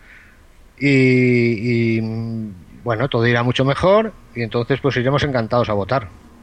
Y, y bueno, todo irá mucho mejor, y entonces pues iremos encantados a votar.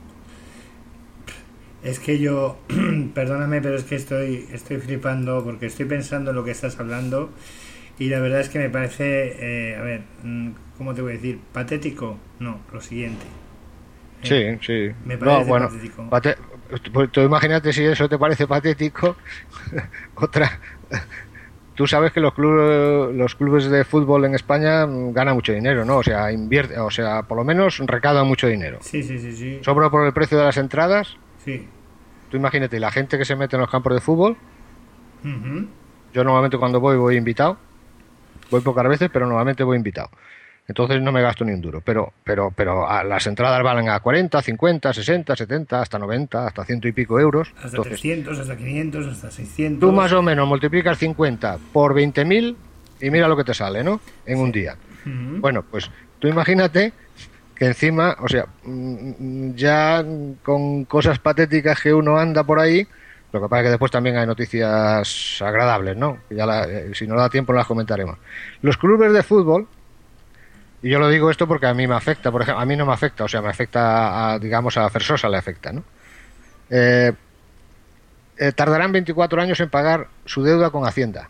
Es que yo, perdóname, pero es que estoy, estoy flipando, porque estoy pensando en lo que estás hablando, y la verdad es que me parece, eh, a ver, ¿cómo te voy a decir? ¿Patético? No, lo siguiente. Eh, sí, sí. Me parece no, bueno, patético. Pate pues tú imagínate si eso te parece patético. Otra. Tú sabes que los clubes, los clubes de fútbol en España ganan mucho dinero, ¿no? O sea, invierte, o sea, por lo menos recaudan mucho dinero. Sí, sí, sí, sí. Sobra por el precio de las entradas. Sí. Tú imagínate, la gente que se mete en los campos de fútbol. Uh-huh. Yo normalmente cuando voy, voy invitado. Voy pocas veces, pero normalmente voy invitado. Entonces no me gasto ni un duro. Pero pero pero a, las entradas valen a cuarenta, cincuenta, sesenta, setenta, hasta noventa, hasta ciento y pico euros. Hasta Entonces, trescientos, hasta quinientos, hasta seiscientos. Tú más o menos multiplicas cincuenta por veinte mil y mira lo que te sale, ¿no? En sí. un día. Uh-huh. Bueno, pues tú imagínate que encima, o sea, ya con cosas patéticas que uno anda por ahí. Lo que pasa es que después también hay noticias agradables, ¿no? Ya la, eh, si nos da tiempo las comentaremos. Los clubes de fútbol, y yo lo digo esto porque a mí me afecta, por ejemplo, a mí no me afecta, o sea, me afecta, a, digamos, a Fersosa le afecta, ¿no? Eh, eh, tardarán veinticuatro años en pagar su deuda con Hacienda.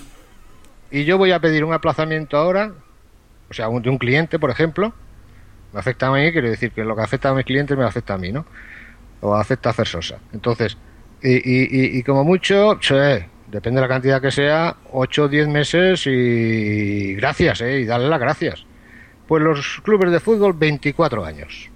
Y yo voy a pedir un aplazamiento ahora, o sea, un, de un cliente, por ejemplo, me afecta a mí, quiero decir que lo que afecta a mis clientes me afecta a mí, ¿no? O afecta a Fersosa. Entonces, Y, y, y como mucho, sí, depende de la cantidad que sea, ocho o diez meses y gracias, ¿eh? Y darle las gracias. Pues los clubes de fútbol, veinticuatro años.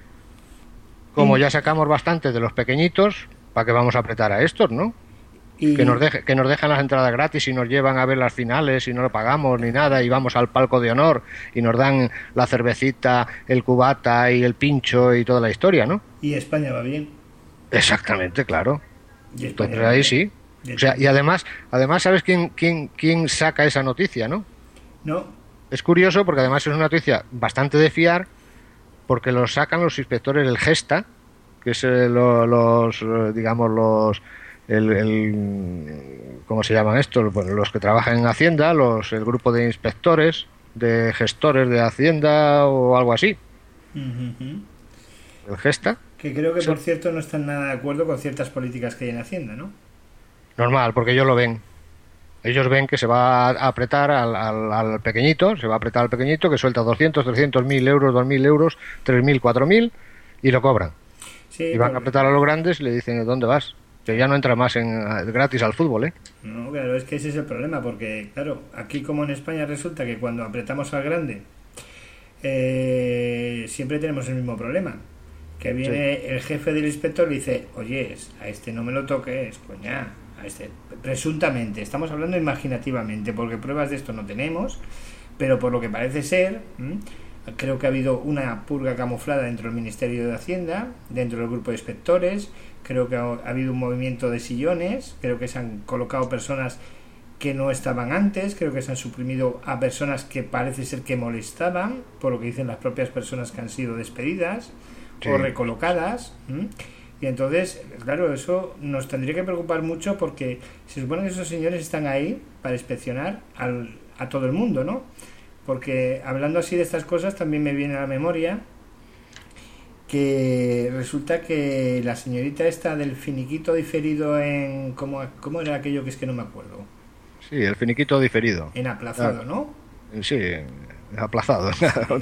Como ya sacamos bastante de los pequeñitos, ¿para qué vamos a apretar a estos, no? Y... Que, nos deje, que nos dejan las entradas gratis y nos llevan a ver las finales y no lo pagamos ni nada y vamos al palco de honor y nos dan la cervecita, el cubata y el pincho y toda la historia, ¿no? Y España va bien. Exactamente, claro. Entonces ahí sí. O sea, y además, además ¿sabes quién, quién, quién saca esa noticia, no? No. Es curioso porque además es una noticia bastante de fiar porque lo sacan los inspectores del Gesta, que es eh, lo, los, digamos, los, el, el, ¿cómo se llaman estos? Bueno, los que trabajan en Hacienda, los, el grupo de inspectores, de gestores de Hacienda o algo así. Uh-huh. El Gesta. Que creo que, por cierto, no están nada de acuerdo con ciertas políticas que hay en Hacienda, ¿no? Normal, porque ellos lo ven. Ellos ven que se va a apretar al, al, al pequeñito, se va a apretar al pequeñito que suelta doscientos, trescientos mil euros, dos mil euros, tres mil, cuatro mil y lo cobran. Sí, y van pero... a apretar a los grandes y le dicen, ¿dónde vas? Que ya no entra más en gratis al fútbol, ¿eh? No, claro, es que ese es el problema, porque, claro, aquí como en España resulta que cuando apretamos al grande eh, siempre tenemos el mismo problema. Que viene sí. el jefe del inspector y dice, oye, a este no me lo toques, coña, a este, presuntamente, estamos hablando imaginativamente, porque pruebas de esto no tenemos, pero por lo que parece ser, ¿m? creo que ha habido una purga camuflada dentro del Ministerio de Hacienda, dentro del grupo de inspectores, creo que ha, ha habido un movimiento de sillones, creo que se han colocado personas que no estaban antes, creo que se han suprimido a personas que parece ser que molestaban, por lo que dicen las propias personas que han sido despedidas, sí. o recolocadas, ¿m? Y entonces, claro, eso nos tendría que preocupar mucho porque se supone que esos señores están ahí para inspeccionar al, a todo el mundo, ¿no? Porque hablando así de estas cosas también me viene a la memoria que resulta que la señorita esta del finiquito diferido en... ¿Cómo, cómo era aquello que es que no me acuerdo? Sí, el finiquito diferido. En aplazado, ah, ¿no? Sí, aplazado.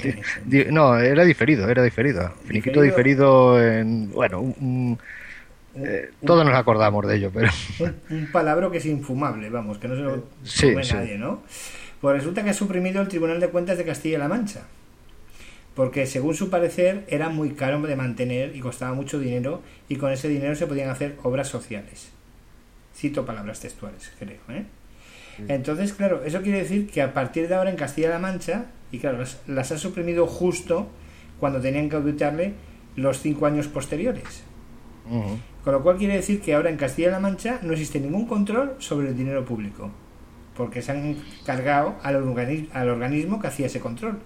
No, era diferido, era diferido. Finiquito diferido, diferido en, bueno, un, Eh, todos nos acordamos de ello, pero... Un, un palabra que es infumable, vamos, que no se lo sí, come sí. nadie, ¿no? Pues resulta que ha suprimido el Tribunal de Cuentas de Castilla-La Mancha, porque según su parecer era muy caro de mantener y costaba mucho dinero, y con ese dinero se podían hacer obras sociales. Cito palabras textuales, creo, ¿eh? Sí. Entonces, claro, eso quiere decir que a partir de ahora en Castilla-La Mancha, y claro, las, las ha suprimido justo cuando tenían que auditarle los cinco años posteriores. Uh-huh. Con lo cual quiere decir que ahora en Castilla-La Mancha no existe ningún control sobre el dinero público, porque se han cargado al, organi- al organismo que hacía ese control.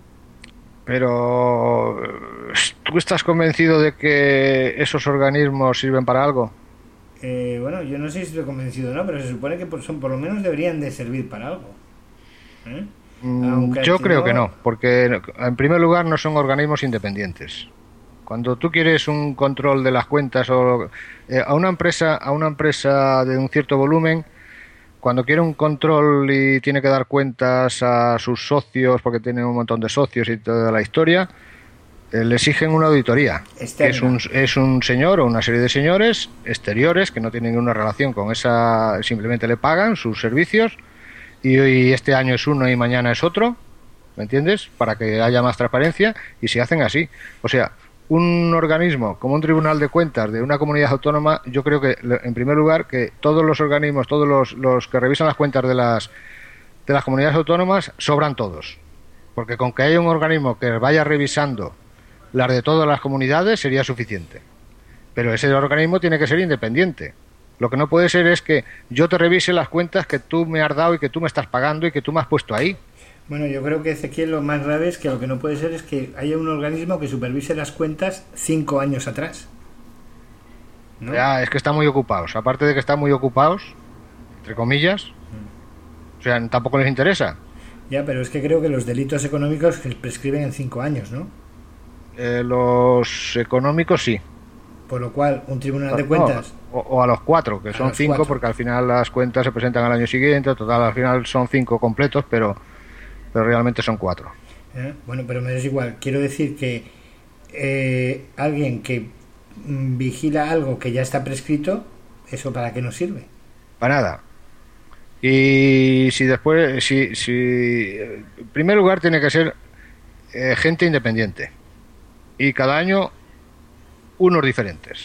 Pero ¿tú estás convencido de que esos organismos sirven para algo? Eh, bueno, yo no sé si estoy convencido o no, pero se supone que por, son, por lo menos deberían de servir para algo. ¿Eh? Mm, yo creo no... que no, porque en primer lugar no son organismos independientes. Cuando tú quieres un control de las cuentas o eh, a una empresa a una empresa de un cierto volumen, cuando quiere un control y tiene que dar cuentas a sus socios porque tiene un montón de socios y toda la historia, eh, le exigen una auditoría. Que es un es un señor o una serie de señores exteriores que no tienen ninguna relación con esa, simplemente le pagan sus servicios y hoy este año es uno y mañana es otro, ¿me entiendes? Para que haya más transparencia y se hacen así. O sea, un organismo como un Tribunal de Cuentas de una comunidad autónoma, yo creo que en primer lugar que todos los organismos, todos los, los que revisan las cuentas de las de las comunidades autónomas sobran todos, porque con que haya un organismo que vaya revisando las de todas las comunidades sería suficiente, pero ese organismo tiene que ser independiente. Lo que no puede ser es que yo te revise las cuentas que tú me has dado y que tú me estás pagando y que tú me has puesto ahí. Bueno, yo creo que Ezequiel lo más grave es que lo que no puede ser es que haya un organismo que supervise las cuentas cinco años atrás, ¿no? Ya, es que están muy ocupados. Aparte de que están muy ocupados, entre comillas, mm. o sea, tampoco les interesa. Ya, pero es que creo que los delitos económicos prescriben en cinco años, ¿no? Eh, los económicos sí. Por lo cual, un tribunal de cuentas... No, o, o a los cuatro, que a son cinco, cuatro. Porque al final las cuentas se presentan al año siguiente, total, al final son cinco completos, pero... pero realmente son cuatro. ¿Eh? Bueno, pero me es igual. Quiero decir que eh, alguien que mm, vigila algo que ya está prescrito, ¿eso para qué nos sirve? Para nada. Y si después, si, si en primer lugar tiene que ser eh, gente independiente. Y cada año unos diferentes.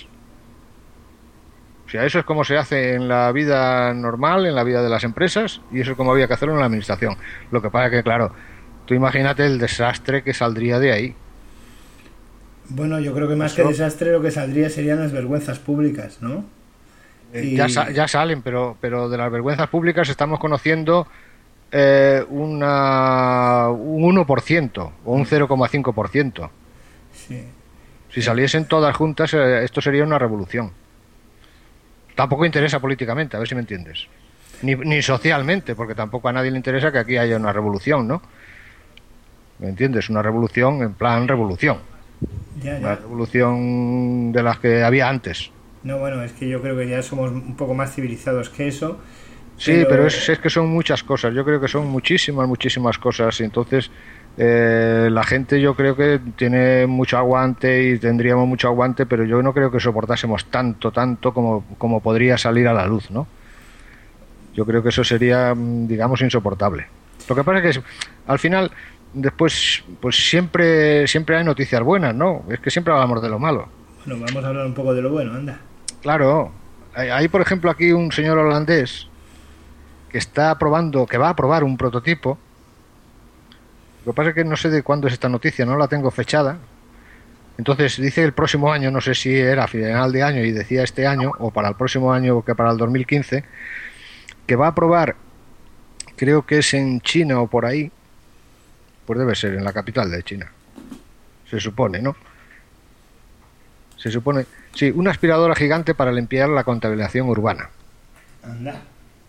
O sea, eso es como se hace en la vida normal, en la vida de las empresas, y eso es como había que hacerlo en la administración. Lo que pasa es que, claro, tú imagínate el desastre que saldría de ahí. Bueno, yo creo que más eso... que desastre lo que saldría serían las vergüenzas públicas, ¿no? Eh, y... ya, ya salen, pero, pero de las vergüenzas públicas estamos conociendo eh, una, un uno por ciento o un cero coma cinco por ciento. Sí. Si saliesen todas juntas, eh, esto sería una revolución. Tampoco interesa políticamente, a ver si me entiendes. Ni, ni socialmente, porque tampoco a nadie le interesa que aquí haya una revolución, ¿no? ¿Me entiendes? Una revolución en plan revolución. Ya, ya. Una revolución de las que había antes. No, bueno, es que yo creo que ya somos un poco más civilizados que eso. Sí, pero, pero es, es que son muchas cosas. Yo creo que son muchísimas, muchísimas cosas. Y entonces eh, la gente yo creo que tiene mucho aguante y tendríamos mucho aguante, pero yo no creo que soportásemos tanto, tanto como, como podría salir a la luz, ¿no? Yo creo que eso sería, digamos, insoportable. Lo que pasa es que al final, después, pues siempre, siempre hay noticias buenas, ¿no? Es que siempre hablamos de lo malo. Bueno, vamos a hablar un poco de lo bueno, anda. Claro. Hay, por ejemplo, aquí un señor holandés que está probando, que va a probar un prototipo. Lo que pasa es que no sé de cuándo es esta noticia, no la tengo fechada. Entonces dice el próximo año, no sé si era a final de año y decía este año, o para el próximo año, que para el dos mil quince, que va a probar, creo que es en China o por ahí, pues debe ser en la capital de China, se supone, ¿no? Se supone, sí, una aspiradora gigante para limpiar la contaminación urbana. Anda.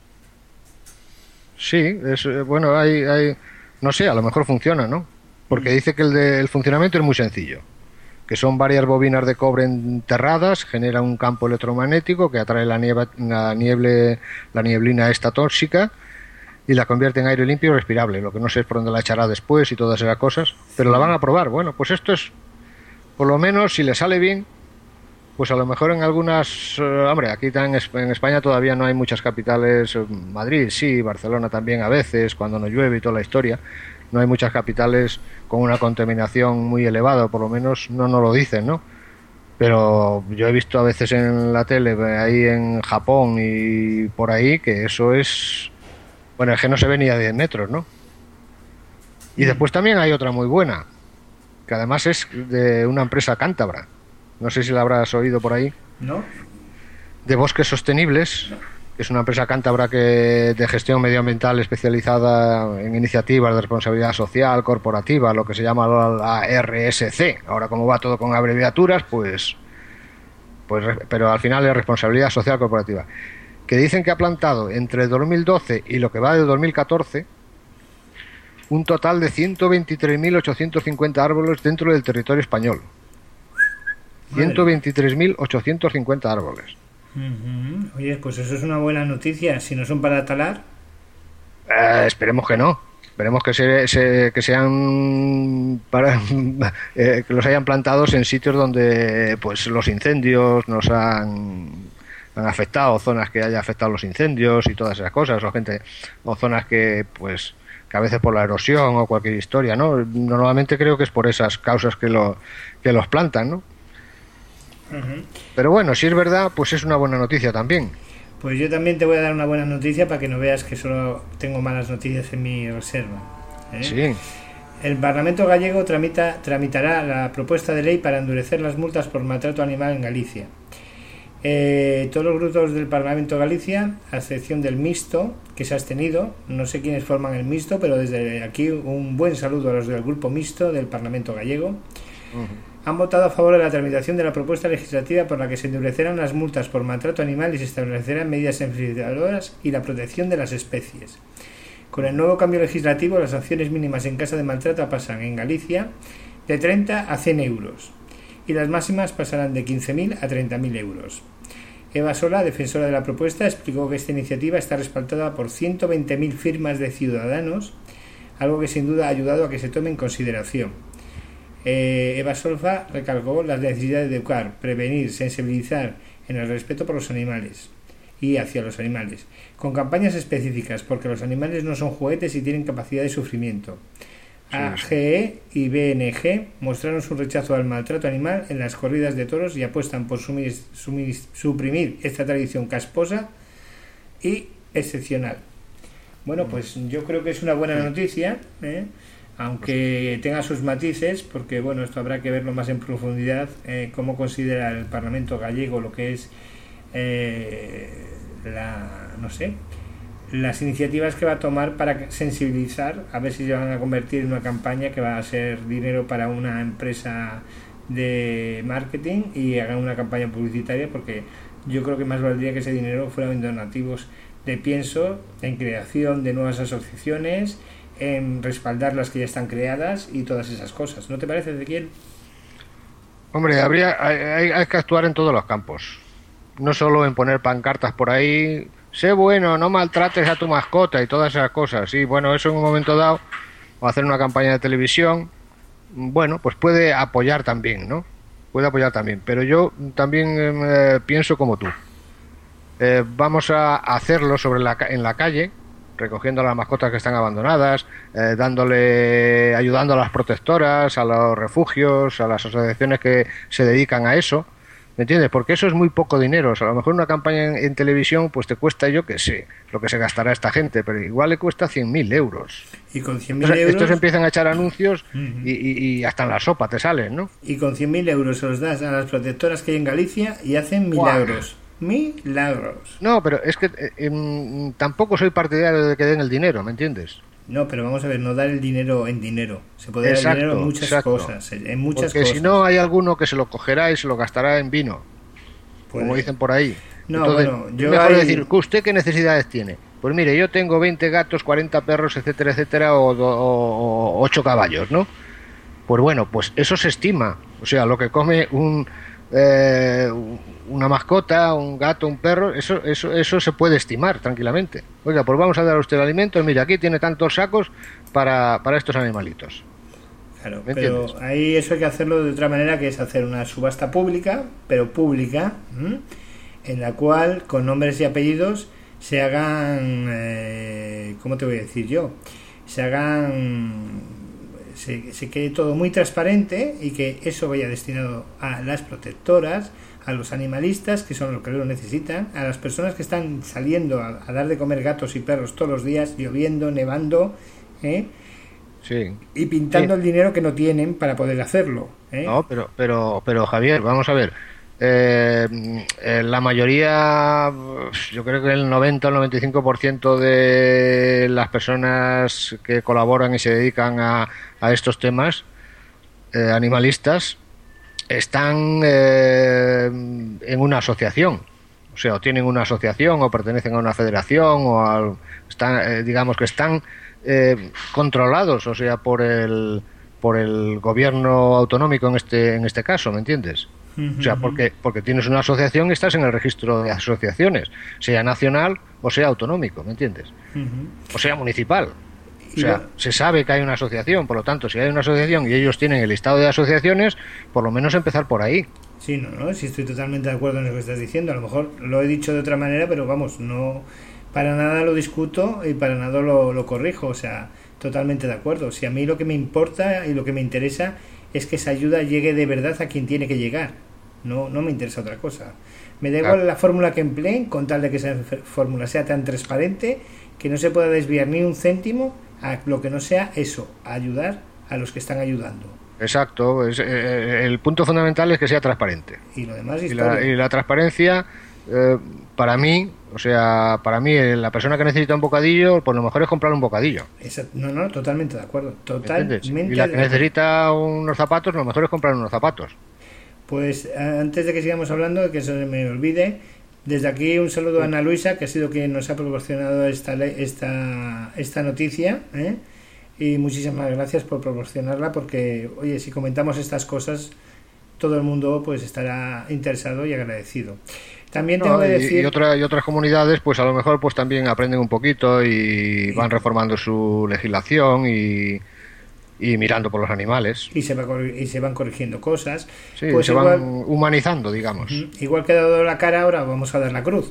Sí, es, bueno, hay, hay, no sé, a lo mejor funciona, ¿no? Porque dice que el, de, el funcionamiento es muy sencillo, que son varias bobinas de cobre enterradas, genera un campo electromagnético que atrae la nieve, la nieble, la nieblina esta tóxica y la convierte en aire limpio y respirable. Lo que no sé es por dónde la echará después y todas esas cosas, pero la van a probar. Bueno, pues esto es, por lo menos, si le sale bien, pues a lo mejor en algunas, eh, hombre, aquí en España todavía no hay muchas capitales, Madrid sí, Barcelona también a veces, cuando no llueve y toda la historia, no hay muchas capitales con una contaminación muy elevada, por lo menos no nos lo dicen, ¿no? Pero yo he visto a veces en la tele, ahí en Japón y por ahí, que eso es, bueno, es que no se ve ni a diez metros, ¿no? Y después también hay otra muy buena, que además es de una empresa cántabra. No sé si la habrás oído por ahí. ¿No? De Bosques Sostenibles, no. Que es una empresa cántabra que de gestión medioambiental especializada en iniciativas de responsabilidad social corporativa, lo que se llama la R S C. Ahora, como va todo con abreviaturas, pues, pues, pero al final es responsabilidad social corporativa. Que dicen que ha plantado entre dos mil doce y lo que va de dos mil catorce un total de ciento veintitrés mil ochocientos cincuenta árboles dentro del territorio español. ciento veintitrés mil ochocientos cincuenta árboles. Uh-huh. Oye, pues eso es una buena noticia. Si no son para talar, eh, esperemos que no. Esperemos que se, se que sean para eh, que los hayan plantados en sitios donde pues los incendios nos han, han afectado, zonas que haya afectado los incendios y todas esas cosas, o gente o zonas que pues que a veces por la erosión o cualquier historia, ¿no? Normalmente creo que es por esas causas que lo que los plantan, ¿no? Uh-huh. Pero bueno, si es verdad, pues es una buena noticia también. Pues yo también te voy a dar una buena noticia para que no veas que solo tengo malas noticias en mi reserva, ¿eh? Sí. El Parlamento gallego tramita, tramitará la propuesta de ley para endurecer las multas por maltrato animal en Galicia. Eh, todos los grupos del Parlamento de Galicia, a excepción del mixto, que se ha abstenido, no sé quiénes forman el mixto, pero desde aquí un buen saludo a los del grupo mixto del Parlamento gallego. Uh-huh. Han votado a favor de la tramitación de la propuesta legislativa por la que se endurecerán las multas por maltrato animal y se establecerán medidas sensibilizadoras y la protección de las especies. Con el nuevo cambio legislativo, las sanciones mínimas en caso de maltrato pasan en Galicia de treinta a cien euros y las máximas pasarán de quince mil a treinta mil euros. Eva Sola, defensora de la propuesta, explicó que esta iniciativa está respaldada por ciento veinte mil firmas de ciudadanos, algo que sin duda ha ayudado a que se tome en consideración. Eh, Eva Solfa recalcó la necesidad de educar, prevenir, sensibilizar en el respeto por los animales y hacia los animales, con campañas específicas, porque los animales no son juguetes y tienen capacidad de sufrimiento. A G E y B N G mostraron su rechazo al maltrato animal en las corridas de toros y apuestan por sumir, sumir, suprimir esta tradición casposa y excepcional. Bueno, pues yo creo que es una buena noticia, ¿eh? Aunque tenga sus matices, porque bueno, esto habrá que verlo más en profundidad, eh, cómo considera el Parlamento gallego lo que es eh, la, no sé, las iniciativas que va a tomar para sensibilizar, a ver si se van a convertir en una campaña que va a ser dinero para una empresa de marketing y hagan una campaña publicitaria, porque yo creo que más valdría que ese dinero fuera en donativos de pienso, en creación de nuevas asociaciones, en respaldar las que ya están creadas y todas esas cosas. ¿No te parece, Ezequiel? Hombre, habría hay, hay que actuar en todos los campos, no solo en poner pancartas por ahí, sé bueno, no maltrates a tu mascota y todas esas cosas. Sí, bueno, eso en un momento dado, o hacer una campaña de televisión, bueno, pues puede apoyar también, ¿no? Puede apoyar también, pero yo también eh, pienso como tú. Eh, vamos a hacerlo sobre la, en la calle, recogiendo a las mascotas que están abandonadas, eh, dándole, ayudando a las protectoras, a los refugios, a las asociaciones que se dedican a eso, ¿me entiendes? Porque eso es muy poco dinero. O sea, a lo mejor una campaña en, en televisión pues te cuesta, yo qué sé, lo que se gastará esta gente, pero igual le cuesta cien mil euros. Y con cien mil euros... Estos empiezan a echar anuncios uh-huh. y, y, y hasta en la sopa te salen, ¿no? Y con cien mil euros se los das a las protectoras que hay en Galicia y hacen milagros. ¡Wow! Milagros. No, pero es que eh, eh, tampoco soy partidario de que den el dinero, ¿me entiendes? No, pero vamos a ver, no dar el dinero en dinero. Se puede exacto, dar el dinero en muchas exacto. cosas, en muchas Porque cosas. Si no, hay alguno que se lo cogerá y se lo gastará en vino, puede. Como dicen por ahí. No, Entonces, bueno, yo es mejor hay... decir, ¿usted qué necesidades tiene? Pues mire, yo tengo veinte gatos, cuarenta perros, etcétera, etcétera, o, o, o ocho caballos, ¿no? Pues bueno, pues eso se estima. O sea, lo que come un... Eh, una mascota, un gato, un perro, eso, eso, eso se puede estimar tranquilamente. Oiga, pues vamos a dar a usted el alimento, mira, aquí tiene tantos sacos para, para estos animalitos. Claro, pero entiendes? Ahí eso hay que hacerlo de otra manera, que es hacer una subasta pública, pero pública, ¿m? en la cual con nombres y apellidos se hagan, eh, ¿cómo te voy a decir yo? Se hagan, se, se quede todo muy transparente y que eso vaya destinado a las protectoras, a los animalistas, que son los que lo necesitan, a las personas que están saliendo a, a dar de comer gatos y perros todos los días, lloviendo, nevando, ¿eh? Sí. Y pintando sí. el dinero que no tienen para poder hacerlo, ¿eh? No, pero, pero, pero Javier, vamos a ver. Eh, eh, la mayoría, yo creo que el noventa o el noventa y cinco por ciento de las personas que colaboran y se dedican a, a estos temas eh, animalistas están eh, en una asociación, o sea, o tienen una asociación o pertenecen a una federación o al, están, eh, digamos que están eh, controlados, o sea, por el por el gobierno autonómico en este en este caso, ¿me entiendes? O sea, porque porque tienes una asociación y estás en el registro de asociaciones, sea nacional o sea autonómico, ¿me entiendes? Uh-huh. O sea municipal. O sea, se sabe que hay una asociación, por lo tanto, si hay una asociación y ellos tienen el listado de asociaciones, por lo menos empezar por ahí. Sí, no, no, sí estoy totalmente de acuerdo en lo que estás diciendo. A lo mejor lo he dicho de otra manera, pero vamos, no, para nada lo discuto y para nada lo, lo corrijo. O sea, totalmente de acuerdo. Si a mí lo que me importa y lo que me interesa es que esa ayuda llegue de verdad a quien tiene que llegar. No, no me interesa otra cosa. Me da igual claro. la fórmula que empleen, con tal de que esa fórmula sea tan transparente que no se pueda desviar ni un céntimo a lo que no sea eso, a ayudar a los que están ayudando. Exacto, es, eh, el punto fundamental es que sea transparente. Y lo demás es y la, y la transparencia, eh, para mí, o sea, para mí, la persona que necesita un bocadillo, pues lo mejor es comprar un bocadillo. Exacto. No, no, totalmente de acuerdo. Totalmente. Y la que necesita unos zapatos, lo mejor es comprar unos zapatos. Pues antes de que sigamos hablando, que se me olvide, desde aquí un saludo a Ana Luisa, que ha sido quien nos ha proporcionado esta esta esta noticia, ¿eh? Y muchísimas gracias por proporcionarla, porque oye, si comentamos estas cosas, todo el mundo pues estará interesado y agradecido. También tengo no, que y, decir y, otra, y otras comunidades pues a lo mejor pues también aprenden un poquito y van reformando su legislación y y mirando por los animales y se va y se van corrigiendo cosas, sí, pues se igual, van humanizando, digamos. Igual que ha dado la cara, ahora vamos a dar la cruz.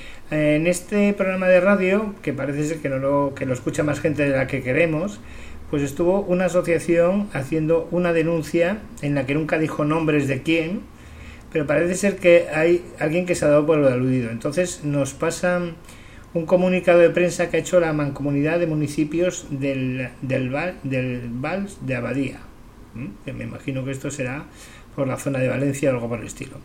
En este programa de radio, que parece ser que no lo que lo escucha más gente de la que queremos, pues estuvo una asociación haciendo una denuncia en la que nunca dijo nombres de quién, pero parece ser que hay alguien que se ha dado por lo aludido. Entonces nos pasan un comunicado de prensa que ha hecho la Mancomunidad de Municipios del, del, Val, del Vals de Abadía, ¿Mm? que me imagino que esto será por la zona de Valencia o algo por el estilo.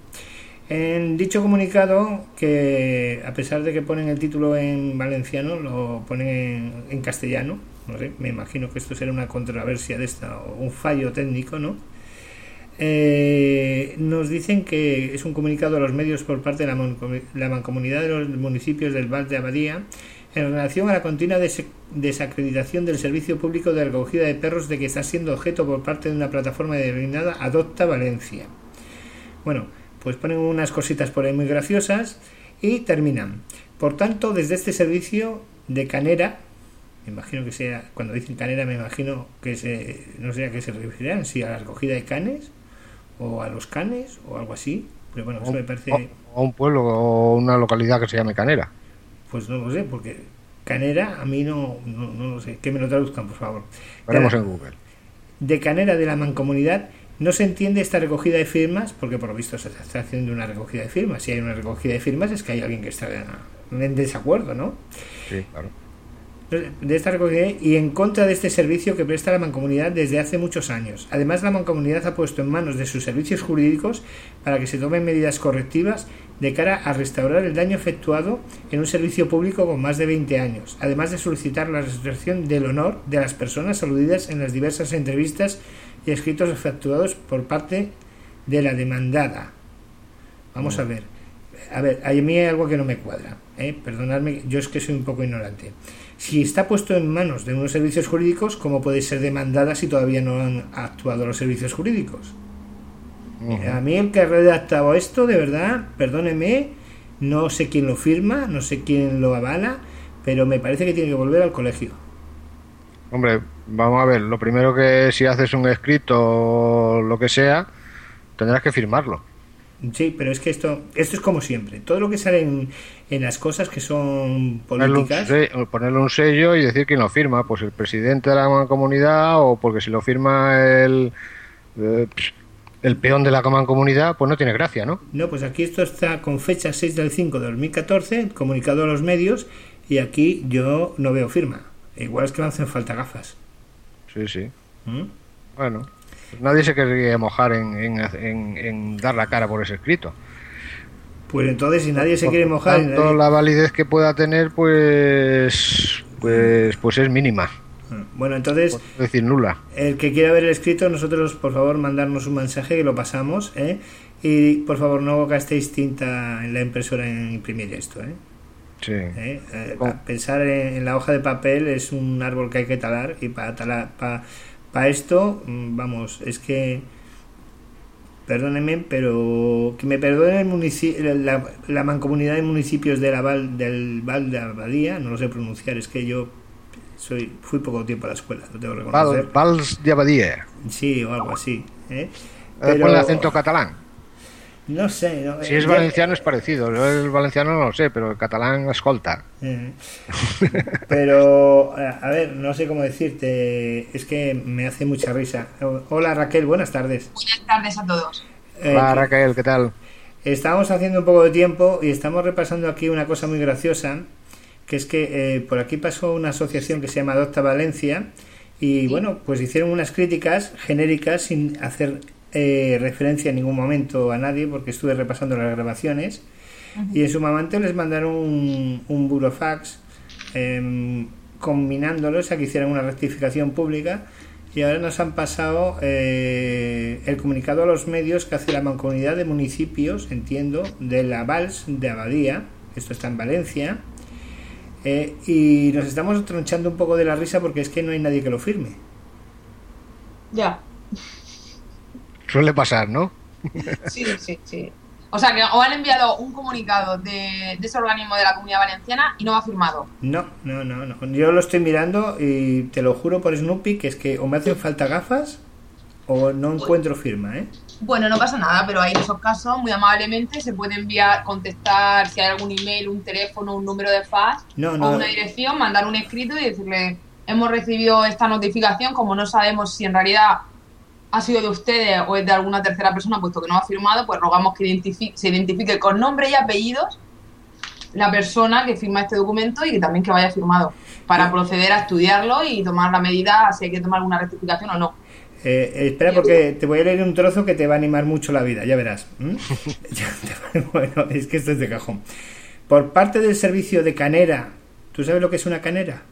En dicho comunicado, que a pesar de que ponen el título en valenciano, lo ponen en, en castellano, no sé, me imagino que esto será una controversia de esta o un fallo técnico, ¿no? Eh, nos dicen que es un comunicado a los medios por parte de la, Mon- la Mancomunidad de los Municipios del Val de Abadía en relación a la continua des- desacreditación del servicio público de recogida de perros de que está siendo objeto por parte de una plataforma denominada Adopta Valencia. Bueno, pues ponen unas cositas por ahí muy graciosas y terminan. Por tanto, desde este servicio de Canera, me imagino que sea, cuando dicen Canera me imagino que se, no sé a qué se referirán, si a la recogida de canes o a los canes o algo así, pero bueno, eso me parece... O, o un pueblo o una localidad que se llame Canera. Pues no lo sé, porque Canera a mí no, no, no lo sé, que me lo traduzcan, por favor. Veremos en Google. De Canera de la Mancomunidad no se entiende esta recogida de firmas, porque por lo visto se está haciendo una recogida de firmas. Si hay una recogida de firmas es que hay alguien que está en desacuerdo, ¿no? Sí, claro. De esta recogida y en contra de este servicio que presta la Mancomunidad desde hace muchos años. Además, la Mancomunidad ha puesto en manos de sus servicios jurídicos para que se tomen medidas correctivas de cara a restaurar el daño efectuado en un servicio público con más de veinte años, además de solicitar la restauración del honor de las personas aludidas en las diversas entrevistas y escritos efectuados por parte de la demandada. Vamos mm. a ver. A ver, a mí hay algo que no me cuadra, ¿eh? Perdonadme, yo es que soy un poco ignorante. Si está puesto en manos de unos servicios jurídicos, ¿cómo puede ser demandada si todavía no han actuado los servicios jurídicos? Uh-huh. A mí el que ha redactado esto, de verdad, perdóneme, no sé quién lo firma, no sé quién lo avala, pero me parece que tiene que volver al colegio. Hombre, vamos a ver, lo primero que si haces un escrito o lo que sea, tendrás que firmarlo. Sí, pero es que esto esto es como siempre. Todo lo que sale en, en las cosas que son Ponerle un, políticas... sello, ponerle un sello y decir quién lo firma, pues el presidente de la mancomunidad, o porque si lo firma el, eh, el peón de la mancomunidad, pues no tiene gracia, ¿no? No, pues aquí esto está con fecha seis del cinco de dos mil catorce, comunicado a los medios, y aquí yo no veo firma. Igual es que me hacen falta gafas. Sí, sí. ¿Mm? Bueno, pues nadie se querría mojar en, en, en, en dar la cara por ese escrito. Pues entonces, si nadie se quiere Por mojar... tanto, nadie... la validez que pueda tener, pues, pues, pues es mínima. Bueno, entonces, Por no decir nula. el que quiera ver el escrito, nosotros, por favor, mandarnos un mensaje y lo pasamos, ¿eh? Y, por favor, no gastéis tinta en la impresora en imprimir esto, ¿eh? Sí. ¿Eh? Eh, Oh. Pensar en, en la hoja de papel es un árbol que hay que talar, y para talar, para, para esto, vamos, es que... Perdónenme, pero que me perdone el munici- la, la mancomunidad de municipios de la Val, del Val de Abadía, no lo sé pronunciar, es que yo soy fui poco tiempo a la escuela, lo tengo que reconocer. Val, Vals de Abadía. Sí, o algo así. ¿eh? Pero... Ponle acento catalán. No sé. No, si es ya, valenciano es parecido. Yo el valenciano no lo sé, pero el catalán escolta. Eh, pero, a ver, no sé cómo decirte. Es que me hace mucha risa. Hola Raquel, buenas tardes. Buenas tardes a todos. Eh, Hola Raquel, ¿qué tal? Estamos haciendo un poco de tiempo y estamos repasando aquí una cosa muy graciosa, que es que eh, por aquí pasó una asociación que se llama Adopta Valencia y, bueno, pues hicieron unas críticas genéricas sin hacer eh, referencia en ningún momento a nadie, porque estuve repasando las grabaciones. Uh-huh. Y en su momento les mandaron un, un burofax eh, combinándolos a que hicieran una rectificación pública, y ahora nos han pasado eh, el comunicado a los medios que hace la Mancomunidad de Municipios, entiendo, de la Vals de Abadía. Esto está en Valencia, eh, y nos estamos tronchando un poco de la risa porque es que no hay nadie que lo firme. Ya. Suele pasar, ¿no? Sí, sí, sí. O sea, que os han enviado un comunicado de, de ese organismo de la Comunidad Valenciana y no ha firmado. No, no, no, no. Yo lo estoy mirando y te lo juro por Snoopy que es que o me hacen falta gafas o no encuentro firma, ¿eh? Bueno, no pasa nada, pero ahí en esos casos, muy amablemente, se puede enviar, contestar si hay algún email, un teléfono, un número de fax no, no. o una dirección, mandar un escrito y decirle: hemos recibido esta notificación, como no sabemos si en realidad ha sido de ustedes o es de alguna tercera persona, puesto que no ha firmado, pues rogamos que identifique, se identifique con nombre y apellidos la persona que firma este documento y que también que vaya firmado, para proceder a estudiarlo y tomar la medida si hay que tomar alguna rectificación o no. Eh, espera, porque te voy a leer un trozo que te va a animar mucho la vida, ya verás. ¿Mm? Bueno, es que esto es de cajón. Por parte del servicio de canera, ¿tú sabes lo que es una canera?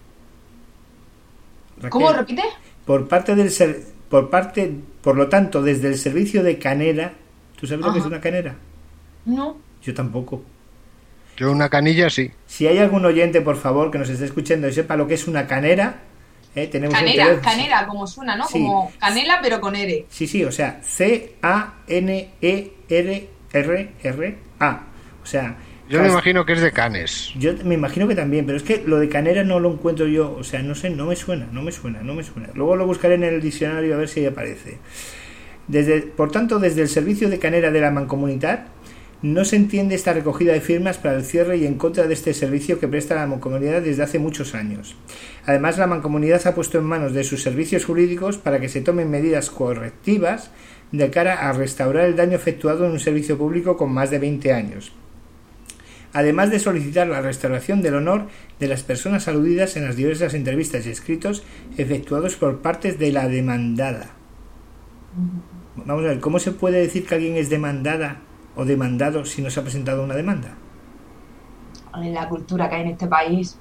Raquel. ¿Cómo repite? Por parte del ser, por parte, por lo tanto, desde el servicio de canera, ¿tú sabes Ajá. lo que es una canera? No. Yo tampoco. Yo una canilla sí. Si hay algún oyente, por favor, que nos esté escuchando y sepa lo que es una canera, eh, tenemos canera, el canera, como suena, ¿no? Sí. Como canela, pero con R. Sí, sí, o sea, C A N E R R R A. O sea, yo me imagino que es de canes. Yo me imagino que también, pero es que lo de canera no lo encuentro yo, o sea, no sé, no me suena, no me suena, no me suena. Luego lo buscaré en el diccionario a ver si ahí aparece. Desde, por tanto, desde el servicio de canera de la Mancomunidad no se entiende esta recogida de firmas para el cierre y en contra de este servicio que presta la Mancomunidad desde hace muchos años. Además, la Mancomunidad ha puesto en manos de sus servicios jurídicos para que se tomen medidas correctivas de cara a restaurar el daño efectuado en un servicio público con más de veinte años. Además de solicitar la restauración del honor de las personas aludidas en las diversas entrevistas y escritos efectuados por partes de la demandada. Vamos a ver, ¿cómo se puede decir que alguien es demandada o demandado si no se ha presentado una demanda? En la cultura que hay en este país,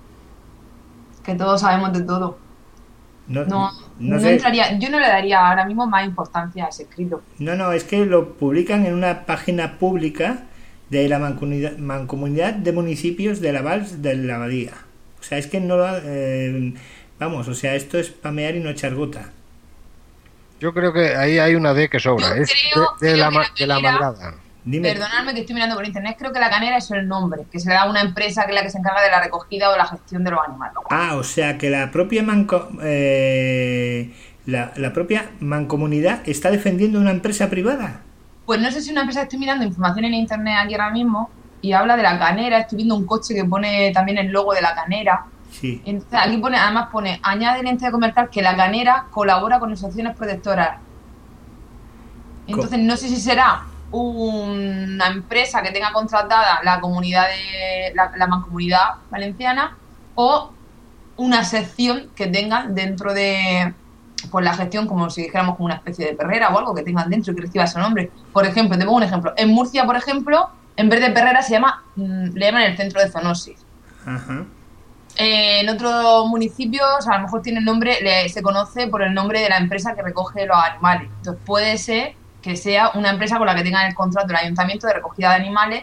que todos sabemos de todo. No, no, no, no entraría, yo no le daría ahora mismo más importancia a ese escrito. No, no, es que lo publican en una página pública de la Mancomunidad, Mancomunidad de Municipios de la Vals de la Abadía. O sea, es que no lo... Eh, vamos, o sea, esto es pamear y no echar gota. Yo creo que ahí hay una D que sobra, Yo es creo, de, de, la, la de la malgada. Dime. Perdonadme que estoy mirando por internet, creo que la canera es el nombre, que se le da a una empresa que es la que se encarga de la recogida o de la gestión de los animales. Ah, o sea que la propia manco, eh, la, la propia mancomunidad está defendiendo una empresa privada. Pues no sé si una empresa, estoy mirando información en internet aquí ahora mismo y habla de la canera, estoy viendo un coche que pone también el logo de la canera. Sí. Entonces, aquí pone, además pone, añade la entidad comercial que la canera colabora con asociaciones protectoras. Entonces, no sé si será una empresa que tenga contratada la comunidad de la, la mancomunidad valenciana o una sección que tengan dentro de pues la gestión, como si dijéramos como una especie de perrera o algo que tengan dentro y que reciba ese nombre. Por ejemplo, te pongo un ejemplo. En Murcia, por ejemplo, en vez de perrera se llama, le llaman el centro de zoonosis. Ajá. Eh, en otros municipios a lo mejor tiene el nombre, le, se conoce por el nombre de la empresa que recoge los animales. Entonces puede ser que sea una empresa con la que tengan el contrato el ayuntamiento de recogida de animales.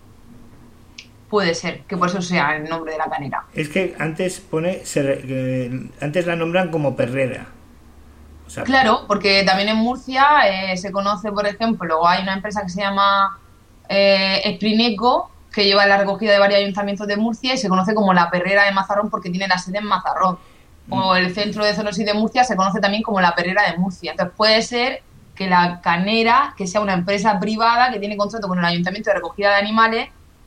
Puede ser que por eso sea el nombre de la canera. Es que antes pone se, eh, antes la nombran como perrera. O sea, claro, porque también en Murcia eh, se conoce, por ejemplo, hay una empresa que se llama eh, Esprineco, que lleva la recogida de varios ayuntamientos de Murcia y se conoce como la perrera de Mazarrón porque tiene la sede en Mazarrón. O el centro de zoonosis de Murcia se conoce también como la perrera de Murcia. Entonces puede ser que la canera, que sea una empresa privada que tiene contrato con el ayuntamiento de recogida de animales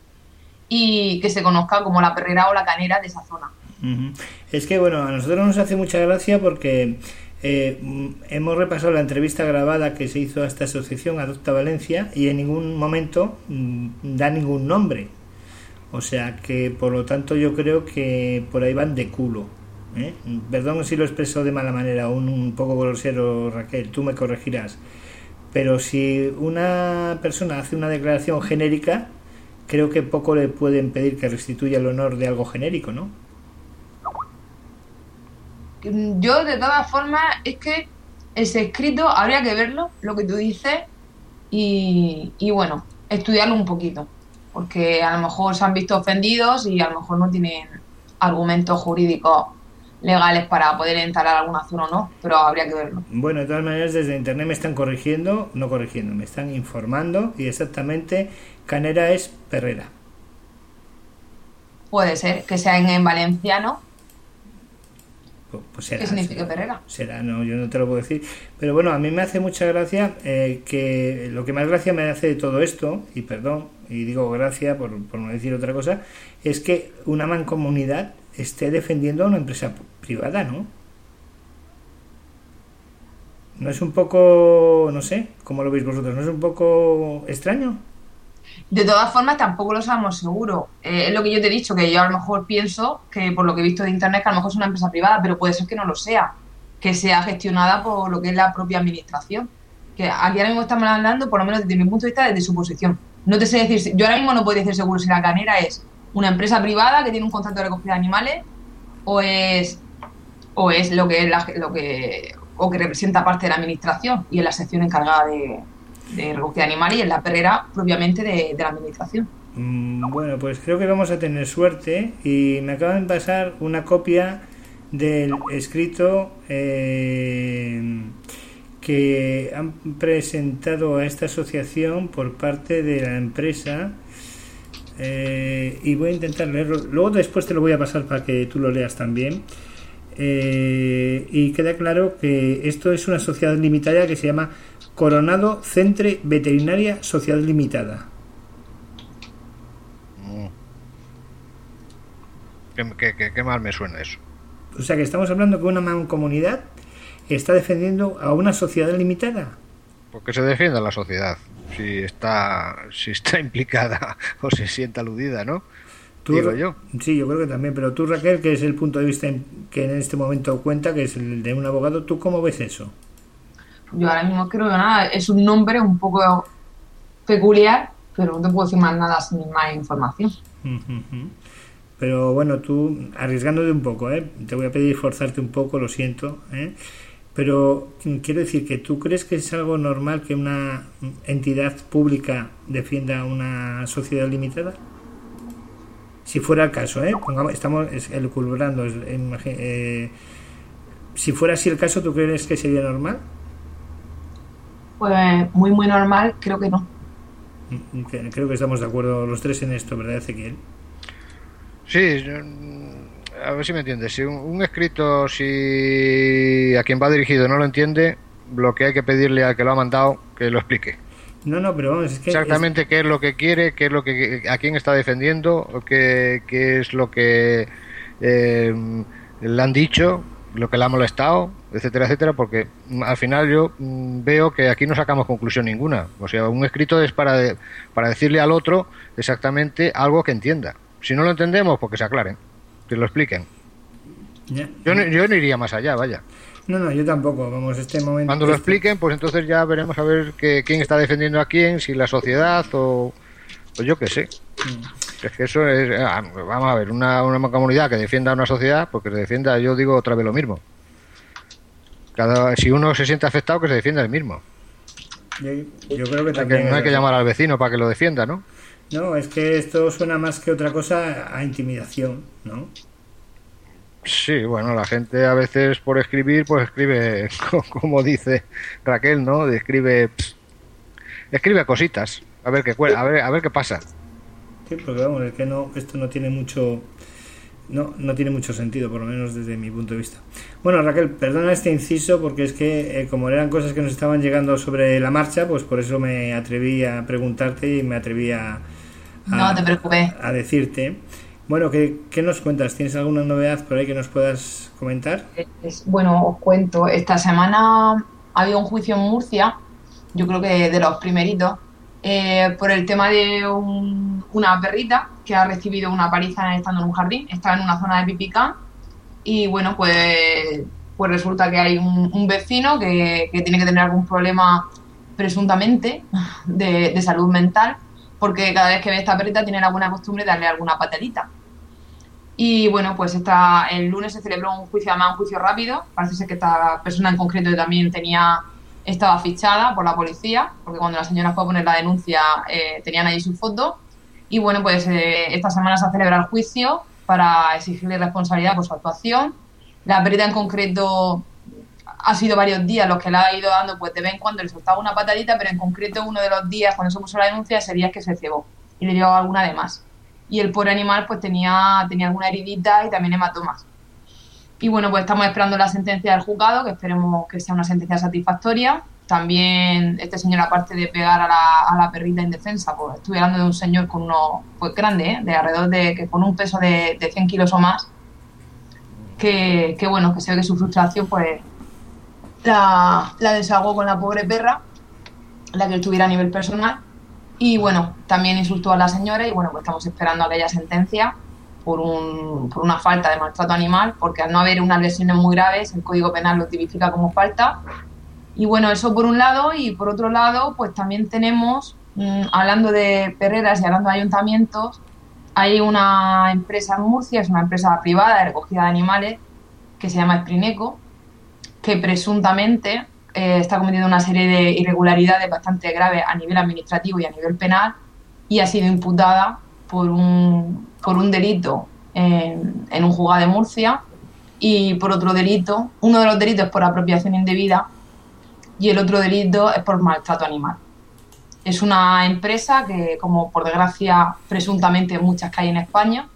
y que se conozca como la perrera o la canera de esa zona. Uh-huh. Es que bueno, a nosotros nos hace mucha gracia porque eh, hemos repasado la entrevista grabada que se hizo a esta asociación Adopta Valencia y en ningún momento mm, da ningún nombre. O sea que por lo tanto yo creo que por ahí van de culo. ¿eh? Perdón si lo expreso de mala manera, un, un poco grosero, Raquel, tú me corregirás. Pero si una persona hace una declaración genérica, creo que poco le pueden pedir que restituya el honor de algo genérico, ¿no? Yo, de todas formas, es que ese escrito habría que verlo, lo que tú dices, y, y bueno, estudiarlo un poquito, porque a lo mejor se han visto ofendidos y a lo mejor no tienen argumentos jurídicos legales para poder instalar alguna acción o no, pero habría que verlo. Bueno, de todas maneras, desde internet me están corrigiendo, no corrigiendo, me están informando y exactamente canera es perrera. Puede ser que sea en, en valenciano. Pues será, ¿qué significa será, perrera? Será, no, yo no te lo puedo decir. Pero bueno, a mí me hace mucha gracia eh, que lo que más gracia me hace de todo esto, y perdón, y digo gracia por, por no decir otra cosa, es que una mancomunidad esté defendiendo a una empresa privada, ¿no? ¿No es un poco, no sé, cómo lo veis vosotros, no es un poco extraño? De todas formas, tampoco lo sabemos seguro. Eh, es lo que yo te he dicho, que yo a lo mejor pienso que por lo que he visto de internet que a lo mejor es una empresa privada, pero puede ser que no lo sea, que sea gestionada por lo que es la propia administración. Que aquí ahora mismo estamos hablando, por lo menos desde mi punto de vista, desde su posición. No te sé decir, yo ahora mismo no puedo decir seguro si la canera es una empresa privada que tiene un contrato de recogida de animales o es o es lo que es la, lo que o que representa parte de la administración y es la sección encargada de de recogida de animales y en la perrera propiamente de, de la administración. Mm, bueno, pues creo que vamos a tener suerte y me acaban de pasar una copia del escrito eh, que han presentado a esta asociación por parte de la empresa eh, y voy a intentar leerlo, luego después te lo voy a pasar para que tú lo leas también. Eh, y queda claro que esto es una sociedad limitada que se llama Coronado Centre Veterinaria Sociedad Limitada. Mm. ¿Qué, qué, qué, qué mal me suena eso? O sea que estamos hablando que una mancomunidad está defendiendo a una sociedad limitada. Porque se defienda la sociedad, si está, si está implicada o se siente aludida, ¿no? Tú, Digo yo. Sí, yo creo que también, pero tú, Raquel, que es el punto de vista en, que en este momento cuenta, que es el de un abogado, ¿tú cómo ves eso? Yo ahora mismo creo que nada, es un nombre un poco peculiar, pero no te puedo decir más nada sin más información. Uh-huh. Pero bueno, tú, arriesgándote un poco, ¿eh? Te voy a pedir forzarte un poco, lo siento, ¿eh? Pero quiero decir que tú crees que es algo normal que una entidad pública defienda a una sociedad limitada. Si fuera el caso, ¿eh? Pongamos, estamos elucubrando, eh, si fuera así el caso, ¿tú crees que sería normal? Pues muy muy normal, creo que no. Creo que estamos de acuerdo los tres en esto, ¿verdad, Ezequiel? Sí, a ver si me entiendes. Si un, un escrito, si a quien va dirigido no lo entiende, lo que hay que pedirle al que lo ha mandado que lo explique. No, no, pero vamos, es que... Exactamente es... qué es lo que quiere, qué es lo que, a quién está defendiendo, qué, qué es lo que eh, le han dicho, lo que le ha molestado, etcétera, etcétera, porque al final yo veo que aquí no sacamos conclusión ninguna. O sea, un escrito es para, de, para decirle al otro exactamente algo que entienda. Si no lo entendemos, pues que se aclaren, que lo expliquen. Ya. Yo, yo no iría más allá, vaya. No, no, yo tampoco, vamos, este momento... Cuando lo expliquen, pues entonces ya veremos a ver que, quién está defendiendo a quién, si la sociedad o... Pues yo qué sé. Mm. Es que eso es... Vamos a ver, una, una comunidad que defienda a una sociedad, pues que se defienda, yo digo otra vez lo mismo. Cada, si uno se siente afectado, que se defienda el mismo. Yo, yo creo que también... Que no hay que llamar al vecino para que lo defienda, ¿no? No, es que esto suena más que otra cosa a intimidación, ¿no? Sí, bueno, la gente a veces por escribir, pues escribe, como dice Raquel, ¿no? Escribe, pss, escribe cositas, a ver qué a ver, a ver qué pasa. Sí, porque vamos, es que no, esto no tiene mucho, no, no tiene mucho sentido, por lo menos desde mi punto de vista. Bueno, Raquel, perdona este inciso, porque es que eh, como eran cosas que nos estaban llegando sobre la marcha, pues por eso me atreví a preguntarte y me atreví a, a, no te preocupes. a decirte. Bueno, ¿qué, ¿qué nos cuentas? ¿Tienes alguna novedad por ahí que nos puedas comentar? Es, bueno, os cuento. Esta semana ha habido un juicio en Murcia, yo creo que de los primeritos, eh, por el tema de un, una perrita que ha recibido una paliza estando en un jardín, está en una zona de pipicán y bueno, pues, pues resulta que hay un, un vecino que, que tiene que tener algún problema presuntamente de, de salud mental, porque cada vez que ve a esta perrita tiene la buena costumbre de darle alguna patadita. Y bueno, pues esta, el lunes se celebró un juicio, además un juicio rápido. Parece ser que esta persona en concreto también tenía, estaba fichada por la policía, porque cuando la señora fue a poner la denuncia eh, tenían ahí su foto. Y bueno, pues eh, esta semana se ha celebrado el juicio para exigirle responsabilidad por su actuación. La perrita en concreto ha sido varios días los que le ha ido dando, pues de vez en cuando le soltaba una patadita, pero en concreto uno de los días cuando se puso la denuncia, ese día es que se cebó y le llevaba alguna de más. Y el pobre animal pues tenía, tenía alguna heridita y también hematomas. Y bueno, pues estamos esperando la sentencia del juzgado, que esperemos que sea una sentencia satisfactoria. También este señor, aparte de pegar a la, a la perrita indefensa, pues estuve hablando de un señor con uno, pues grande, ¿eh? de alrededor de, que con un peso de, de cien kilos o más, que, que bueno, que se ve que su frustración pues La, la desahogó con la pobre perra, la que él tuviera a nivel personal, y bueno, también insultó a la señora y bueno, pues estamos esperando aquella sentencia por, un, por una falta de maltrato animal, porque al no haber unas lesiones muy graves, el Código Penal lo tipifica como falta. Y bueno, eso por un lado, y por otro lado, pues también tenemos, mmm, hablando de perreras y hablando de ayuntamientos, hay una empresa en Murcia, es una empresa privada de recogida de animales, que se llama Esprineco, que presuntamente eh, está cometiendo una serie de irregularidades bastante graves a nivel administrativo y a nivel penal y ha sido imputada por un, por un delito en, en un juzgado de Murcia y por otro delito. Uno de los delitos es por apropiación indebida y el otro delito es por maltrato animal. Es una empresa que, como por desgracia presuntamente muchas que hay en España,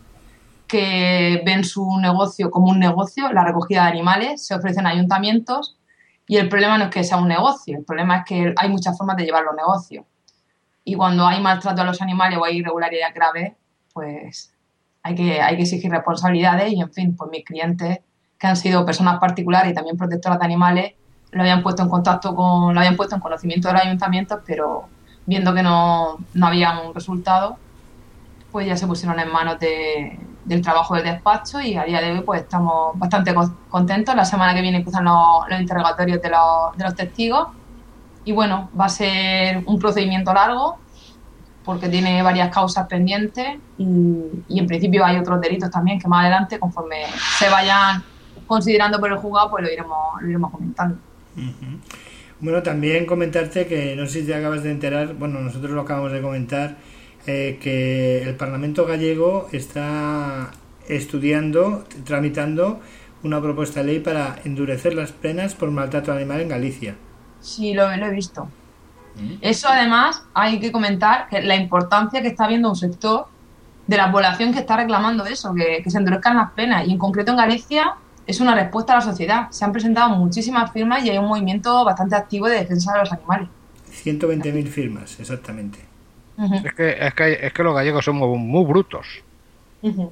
que ven su negocio como un negocio, la recogida de animales, se ofrecen a ayuntamientos y el problema no es que sea un negocio, el problema es que hay muchas formas de llevar los negocios. Y cuando hay maltrato a los animales o hay irregularidades graves, pues hay que, hay que exigir responsabilidades y, en fin, pues mis clientes, que han sido personas particulares y también protectoras de animales, lo habían puesto en contacto con, lo habían puesto en conocimiento de los ayuntamientos, pero viendo que no, no había un resultado, pues ya se pusieron en manos de, del trabajo del despacho y a día de hoy pues estamos bastante contentos. La semana que viene empiezan los, los interrogatorios de los, de los testigos y bueno, va a ser un procedimiento largo porque tiene varias causas pendientes y, y en principio hay otros delitos también que más adelante, conforme se vayan considerando por el juzgado, pues lo iremos, lo iremos comentando. Uh-huh. Bueno, también comentarte que no sé si te acabas de enterar, bueno, nosotros lo acabamos de comentar, Eh, que el Parlamento gallego está estudiando, tramitando una propuesta de ley para endurecer las penas por maltrato animal en Galicia. Sí, lo, lo he visto. ¿Mm? Eso además hay que comentar que la importancia que está viendo un sector de la población que está reclamando eso, que, que se endurezcan las penas. Y en concreto en Galicia es una respuesta a la sociedad. Se han presentado muchísimas firmas y hay un movimiento bastante activo de defensa de los animales. ciento veinte mil firmas, exactamente. Uh-huh. Es que, es, que, es que los gallegos somos muy brutos. Uh-huh.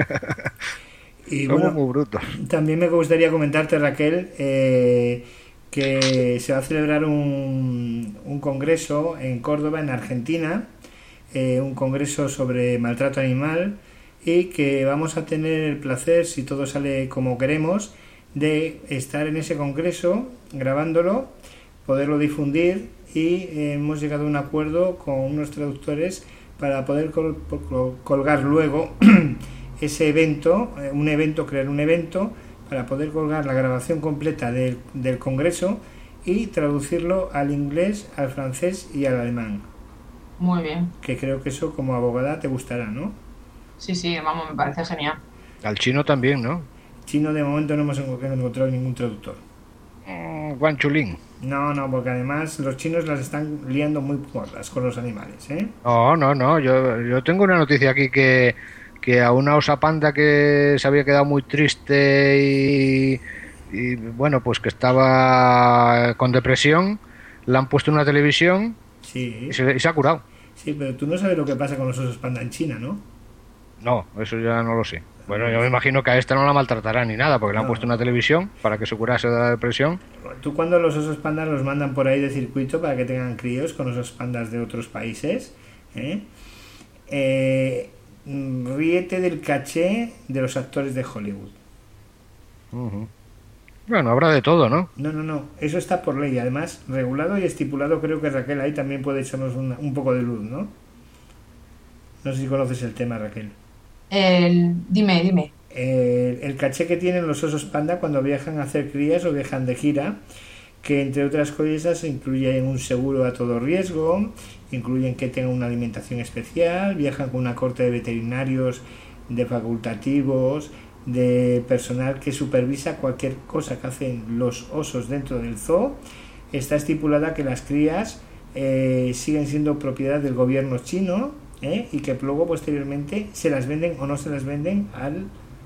Y somos bueno, muy brutos. También me gustaría comentarte, Raquel, eh, que se va a celebrar un, un congreso en Córdoba, en Argentina, eh, un congreso sobre maltrato animal, y que vamos a tener el placer, si todo sale como queremos, de estar en ese congreso grabándolo, poderlo difundir, y eh, hemos llegado a un acuerdo con unos traductores para poder col- col- colgar luego ese evento, eh, un evento, crear un evento para poder colgar la grabación completa del, del congreso y traducirlo al inglés, al francés y al alemán. Muy bien. Que creo que eso como abogada te gustará, ¿no? Sí, sí, vamos, me parece genial. Al chino también, ¿no? Chino de momento no hemos encontrado ningún traductor. Mm, Guan Chulín. No, no, porque además los chinos las están liando muy gordas con los animales, ¿eh? No, no, no, yo, yo tengo una noticia aquí que, que a una osa panda que se había quedado muy triste y, y bueno, pues que estaba con depresión, la han puesto en una televisión, sí, y, se, y se ha curado. Sí, pero tú no sabes lo que pasa con los osos panda en China, ¿no? No, eso ya no lo sé. Bueno, yo me imagino que a esta no la maltratarán ni nada, porque no. Le han puesto una televisión para que se curase de la depresión. Tú cuando los osos pandas los mandan por ahí de circuito para que tengan críos con osos pandas de otros países, ¿eh? Eh, ríete del caché de los actores de Hollywood. Uh-huh. Bueno, habrá de todo, ¿no? No, no, no, eso está por ley, además regulado y estipulado. Creo que Raquel ahí también puede echarnos una, un poco de luz, ¿no? No sé si conoces el tema, Raquel. El... Dime, dime. El, el caché que tienen los osos panda cuando viajan a hacer crías o viajan de gira, que entre otras cosas incluyen un seguro a todo riesgo, incluyen que tengan una alimentación especial, viajan con una corte de veterinarios, de facultativos, de personal que supervisa cualquier cosa que hacen los osos dentro del zoo. Está estipulada que las crías eh, siguen siendo propiedad del gobierno chino, ¿eh? Y que luego posteriormente se las venden o no se las venden al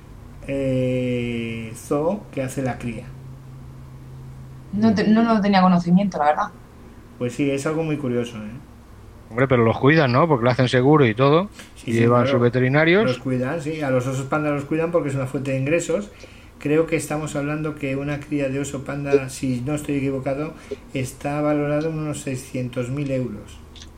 eh, zoo que hace la cría. No, te, no, no tenía conocimiento, la verdad. Pues sí, es algo muy curioso, ¿eh? Hombre, pero los cuidan, ¿no? Porque lo hacen seguro y todo. Sí, y sí, llevan claro, sus veterinarios. Los cuidan, sí. A los osos panda los cuidan porque es una fuente de ingresos. Creo que estamos hablando que una cría de oso panda, si no estoy equivocado, está valorada en unos seiscientos mil euros.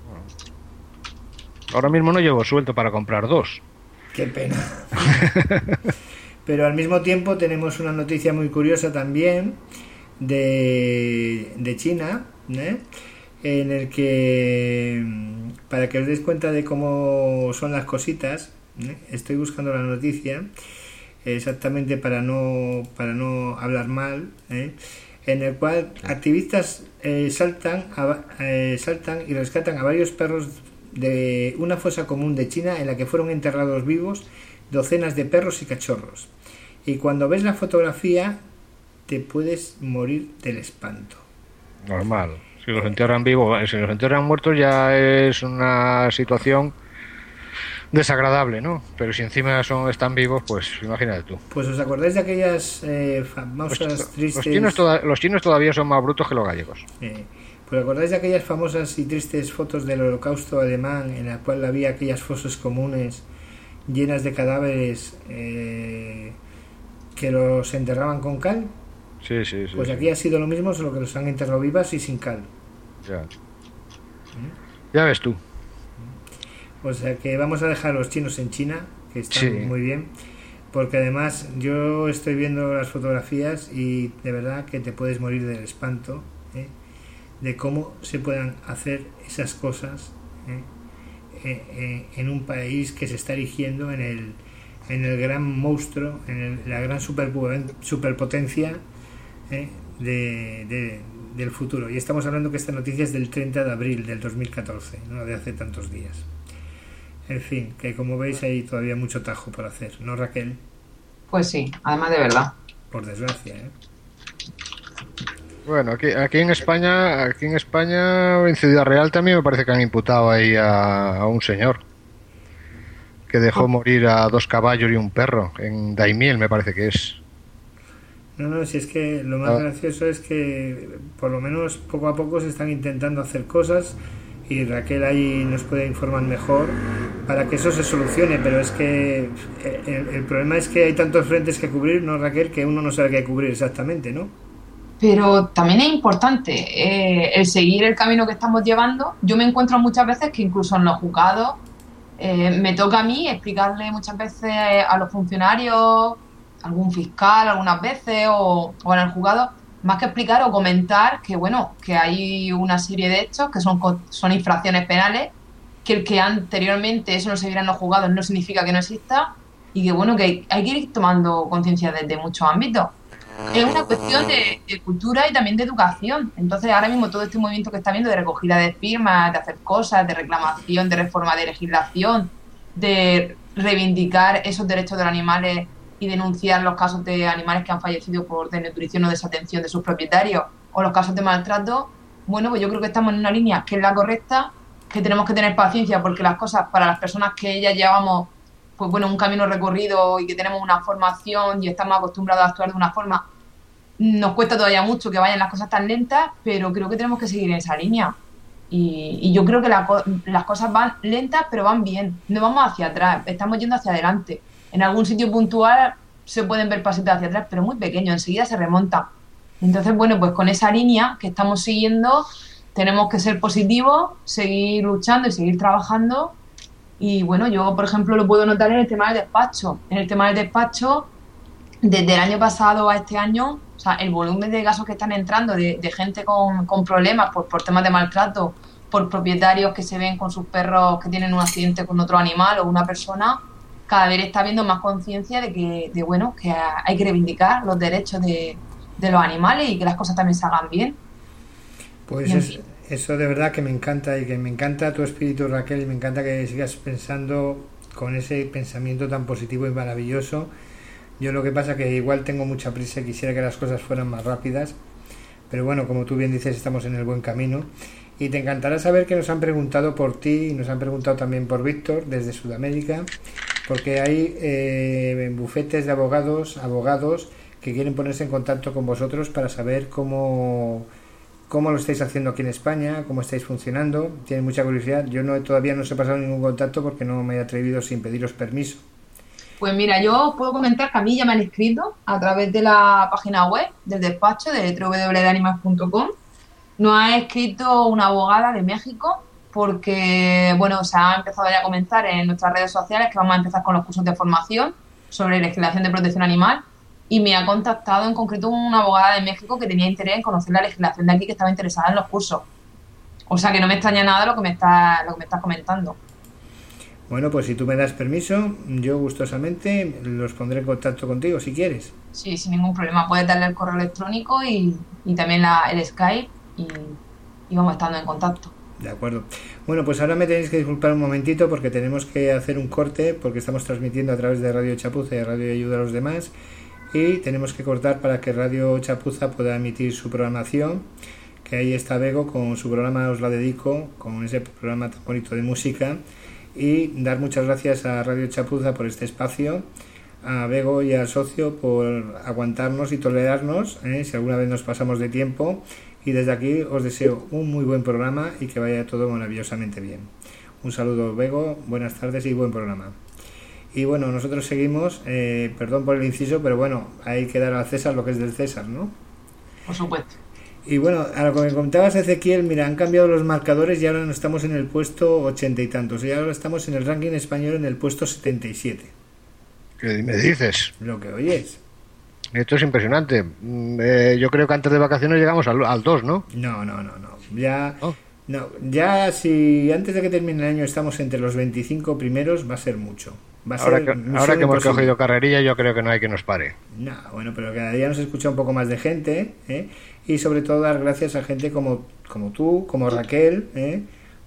Ahora mismo no llevo suelto para comprar dos. Qué pena. Pero al mismo tiempo tenemos una noticia muy curiosa también de, de China, ¿eh? En el que, para que os deis cuenta de cómo son las cositas, ¿eh? Estoy buscando la noticia exactamente para no para no hablar mal, ¿eh? En el cual activistas eh, saltan a, eh, saltan y rescatan a varios perros de una fosa común de China en la que fueron enterrados vivos docenas de perros y cachorros. Y cuando ves la fotografía te puedes morir del espanto. Normal. Si los entierran vivos, si los entierran muertos ya es una situación desagradable, ¿no? Pero si encima son están vivos, pues imagínate tú. Pues os acordáis de aquellas eh, famosas los, tristes... Los chinos, toda, los chinos todavía son más brutos que los gallegos. Eh, pues acordáis de aquellas famosas y tristes fotos del holocausto alemán en la cual había aquellas fosas comunes llenas de cadáveres eh, que los enterraban con cal. Sí, sí, sí. Pues aquí sí. ha sido lo mismo, solo que los han enterrado vivas y sin cal. Ya. ¿Eh? Ya ves tú. O sea que vamos a dejar a los chinos en China, que están sí. muy bien, porque además yo estoy viendo las fotografías y de verdad que te puedes morir del espanto, ¿eh? De cómo se puedan hacer esas cosas, ¿eh? Eh, eh, en un país que se está erigiendo en el en el gran monstruo, en el, la gran super, superpotencia ¿eh? de, de, del futuro. Y estamos hablando que esta noticia es del treinta de abril del dos mil catorce, no de hace tantos días. En fin, que como veis hay todavía mucho tajo por hacer, ¿no, Raquel? Pues sí, además de verdad. Por desgracia, ¿eh? Bueno, aquí, aquí en España, aquí en España, en Ciudad Real también me parece que han imputado ahí a, a un señor que dejó morir a dos caballos y un perro en Daimiel, me parece que es. No, no, si es que lo más Ah. gracioso es que por lo menos poco a poco se están intentando hacer cosas y Raquel ahí nos puede informar mejor para que eso se solucione, pero es que el, el problema es que hay tantos frentes que cubrir, ¿no, Raquel? Que uno no sabe qué cubrir exactamente, ¿no? Pero también es importante eh, el seguir el camino que estamos llevando. Yo me encuentro muchas veces que incluso en los juzgados eh, me toca a mí explicarle muchas veces a los funcionarios, algún fiscal algunas veces o, o en el juzgado, más que explicar o comentar que bueno, que hay una serie de hechos que son, co- son infracciones penales, que el que anteriormente eso no se viera en los juzgados no significa que no exista y que bueno, que hay, hay que ir tomando conciencia desde muchos ámbitos. Es una cuestión de, de cultura y también de educación. Entonces, ahora mismo todo este movimiento que está viendo de recogida de firmas, de hacer cosas, de reclamación, de reforma de legislación, de reivindicar esos derechos de los animales y denunciar los casos de animales que han fallecido por desnutrición o desatención de sus propietarios o los casos de maltrato, bueno, pues yo creo que estamos en una línea que es la correcta, que tenemos que tener paciencia porque las cosas para las personas que ya llevamos pues bueno, un camino recorrido y que tenemos una formación y estamos acostumbrados a actuar de una forma, nos cuesta todavía mucho que vayan las cosas tan lentas, pero creo que tenemos que seguir en esa línea. Y, y yo creo que la co- las cosas van lentas, pero van bien. No vamos hacia atrás, estamos yendo hacia adelante. En algún sitio puntual se pueden ver pasitos hacia atrás, pero muy pequeños, enseguida se remontan. Entonces, bueno, pues con esa línea que estamos siguiendo, tenemos que ser positivos, seguir luchando y seguir trabajando. Y bueno, yo, por ejemplo, lo puedo notar en el tema del despacho. En el tema del despacho, desde el año pasado a este año, o sea, el volumen de casos que están entrando de, de gente con, con problemas por, por temas de maltrato, por propietarios que se ven con sus perros que tienen un accidente con otro animal o una persona, cada vez está habiendo más conciencia de que, de, bueno, que hay que reivindicar los derechos de, de los animales y que las cosas también se hagan bien. Pues Y en es, fin. eso de verdad que me encanta y que me encanta tu espíritu, Raquel, y me encanta que sigas pensando con ese pensamiento tan positivo y maravilloso. Yo lo que pasa que igual tengo mucha prisa y quisiera que las cosas fueran más rápidas, pero bueno, como tú bien dices, estamos en el buen camino. Y te encantará saber que nos han preguntado por ti y nos han preguntado también por Víctor desde Sudamérica, porque hay eh, bufetes de abogados, abogados que quieren ponerse en contacto con vosotros para saber cómo cómo lo estáis haciendo aquí en España, cómo estáis funcionando. Tienen mucha curiosidad. Yo no todavía no os he pasado ningún contacto porque no me he atrevido sin pediros permiso. Pues mira, yo os puedo comentar que a mí ya me han escrito a través de la página web del despacho de doble u doble u doble u punto animas punto com. Nos ha escrito una abogada de México porque, bueno, se ha empezado ya a comentar en nuestras redes sociales que vamos a empezar con los cursos de formación sobre legislación de protección animal y me ha contactado en concreto una abogada de México que tenía interés en conocer la legislación de aquí, que estaba interesada en los cursos. O sea que no me extraña nada lo que me está, lo que me estás comentando. Bueno, pues si tú me das permiso, yo gustosamente los pondré en contacto contigo si quieres. Sí, sin ningún problema. Puedes darle el correo electrónico y, y también la, el Skype y, y vamos estando en contacto. De acuerdo. Bueno, pues ahora me tenéis que disculpar un momentito porque tenemos que hacer un corte porque estamos transmitiendo a través de Radio Chapuza y Radio Ayuda a los Demás y tenemos que cortar para que Radio Chapuza pueda emitir su programación, que ahí está Bego con su programa Os la dedico, con ese programa tan bonito de música, y dar muchas gracias a Radio Chapuza por este espacio, a Bego y al socio por aguantarnos y tolerarnos, ¿eh? Si alguna vez nos pasamos de tiempo, y desde aquí os deseo un muy buen programa y que vaya todo maravillosamente bien. Un saludo, Bego, buenas tardes y buen programa. Y bueno, nosotros seguimos, eh, perdón por el inciso, pero bueno, hay que dar al César lo que es del César, ¿no? Por supuesto. Y bueno, a lo que me comentabas, Ezequiel, mira, han cambiado los marcadores y ahora no estamos en el puesto ochenta y tantos, y ahora estamos en el ranking español en el puesto setenta y siete. ¿Qué me dices? Lo que oyes. Esto es impresionante. Mm, eh, yo creo que antes de vacaciones llegamos al, al dos, ¿no? No, no, no, no. Ya, Oh. no, ya si antes de que termine el año estamos entre los veinticinco primeros, va a ser mucho. Va a Ahora ser que, misión ahora que hemos imposible. cogido carrerilla, yo creo que no hay que nos pare. No, bueno, pero cada día nos escucha un poco más de gente, ¿eh? Y sobre todo dar gracias a gente como, como tú, como Raquel, ¿eh?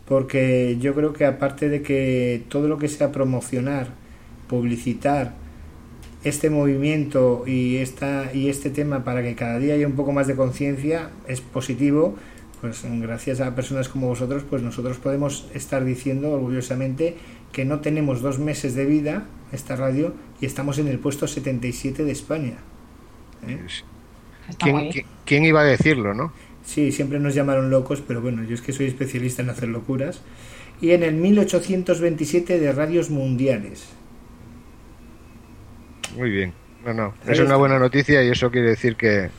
Porque yo creo que aparte de que todo lo que sea promocionar, publicitar este movimiento y esta y este tema para que cada día haya un poco más de conciencia es positivo. Pues gracias a personas como vosotros, pues nosotros podemos estar diciendo orgullosamente que no tenemos dos meses de vida esta radio y estamos en el puesto setenta y siete de España. ¿Eh? ¿Quién, ¿quién, ¿Quién iba a decirlo, no? Sí, siempre nos llamaron locos, pero bueno, yo es que soy especialista en hacer locuras. Y en el mil ochocientos veintisiete de radios mundiales. Muy bien. No, no, es una buena noticia y eso quiere decir que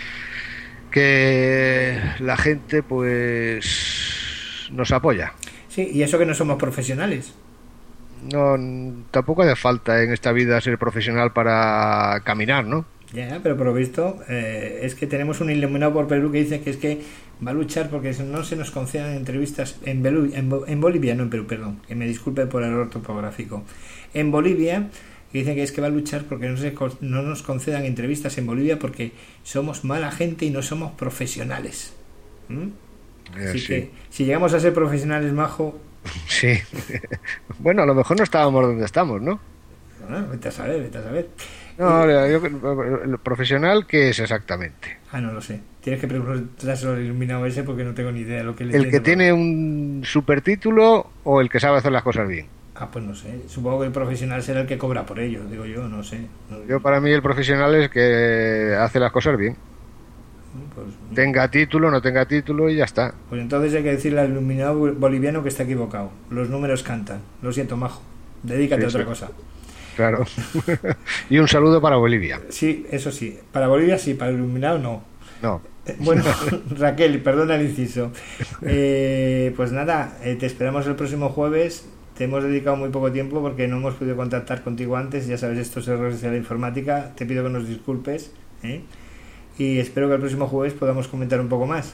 que la gente pues nos apoya. Sí, y eso que no somos profesionales. No, tampoco hace falta en esta vida ser profesional para caminar, ¿no? Ya, pero por lo visto eh, es que tenemos un iluminado por Perú que dice que es que va a luchar porque no se nos concedan entrevistas en, Belu, en, en Bolivia, no en Perú, perdón, que me disculpe por el error topográfico. En Bolivia dicen que es que va a luchar porque no, se, no nos concedan entrevistas en Bolivia porque somos mala gente y no somos profesionales. ¿Mm? Así sí. que si llegamos a ser profesionales, Majo... Sí. Bueno, a lo mejor no estábamos donde estamos, ¿no? Bueno, vete a saber, vete a saber. No, yo, el profesional, ¿qué es exactamente? Ah, no lo sé. Tienes que preguntárselo al iluminado ese porque no tengo ni idea de lo que le ¿El que tiene un supertítulo o el que sabe hacer las cosas bien? Ah, pues no sé. Supongo que el profesional será el que cobra por ello, digo yo, no sé. No, yo para mí el profesional es que hace las cosas bien. Pues, tenga título, no tenga título y ya está. Pues entonces hay que decirle al iluminado boliviano que está equivocado. Los números cantan. Lo siento, Majo. Dedícate sí, a otra sí. cosa. Claro. Y un saludo para Bolivia. Sí, eso sí. Para Bolivia sí, para el iluminado no. No. Eh, bueno, Raquel, perdona el inciso. Eh, pues nada, eh, te esperamos el próximo jueves. Te hemos dedicado muy poco tiempo porque no hemos podido contactar contigo antes. Ya sabes, estos errores de la informática. Te pido que nos disculpes. ¿eh? Y espero que el próximo jueves podamos comentar un poco más.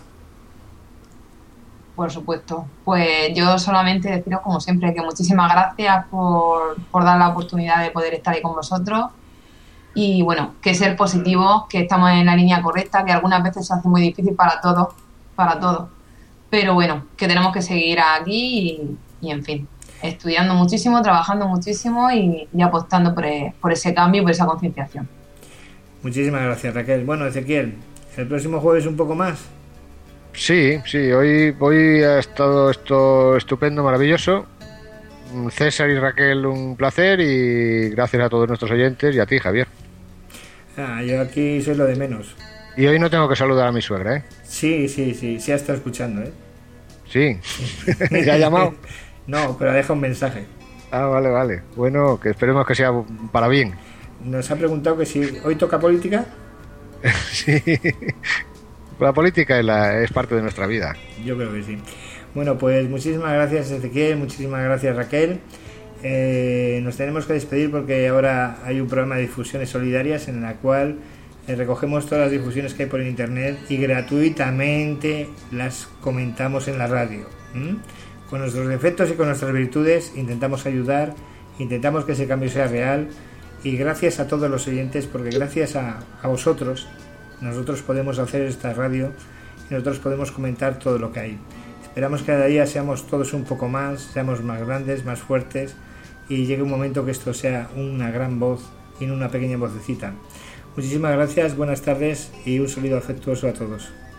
Por supuesto. Pues yo solamente deciros, como siempre, que muchísimas gracias por, por dar la oportunidad de poder estar ahí con vosotros. Y bueno, que ser positivos, que estamos en la línea correcta, que algunas veces se hace muy difícil para todos, para todos. Pero bueno, que tenemos que seguir aquí y, y en fin, estudiando muchísimo, trabajando muchísimo y, y apostando por, por ese cambio y por esa concienciación. Muchísimas gracias, Raquel. Bueno, Ezequiel, ¿el próximo jueves un poco más? Sí, sí, hoy, hoy ha estado esto estupendo, maravilloso. César y Raquel, un placer y gracias a todos nuestros oyentes y a ti, Javier. Ah, yo aquí soy lo de menos. Y hoy no tengo que saludar a mi suegra, ¿eh? Sí, sí, sí, sí ha estado escuchando, ¿eh? Sí. ¿Ya ha llamado? No, pero deja un mensaje. Ah, vale, vale. Bueno, que esperemos que sea para bien. Nos ha preguntado que si hoy toca política. Sí. La política es, la, es parte de nuestra vida. Yo creo que sí. Bueno, pues muchísimas gracias, Ezequiel, muchísimas gracias, Raquel. Eh, nos tenemos que despedir porque ahora hay un programa de difusiones solidarias en la cual eh, recogemos todas las difusiones que hay por internet y gratuitamente las comentamos en la radio. ¿Mm? Con nuestros defectos y con nuestras virtudes intentamos ayudar, intentamos que ese cambio sea real y gracias a todos los oyentes, porque gracias a, a vosotros nosotros podemos hacer esta radio y nosotros podemos comentar todo lo que hay. Esperamos que cada día seamos todos un poco más, seamos más grandes, más fuertes y llegue un momento que esto sea una gran voz y no una pequeña vocecita. Muchísimas gracias, buenas tardes y un saludo afectuoso a todos.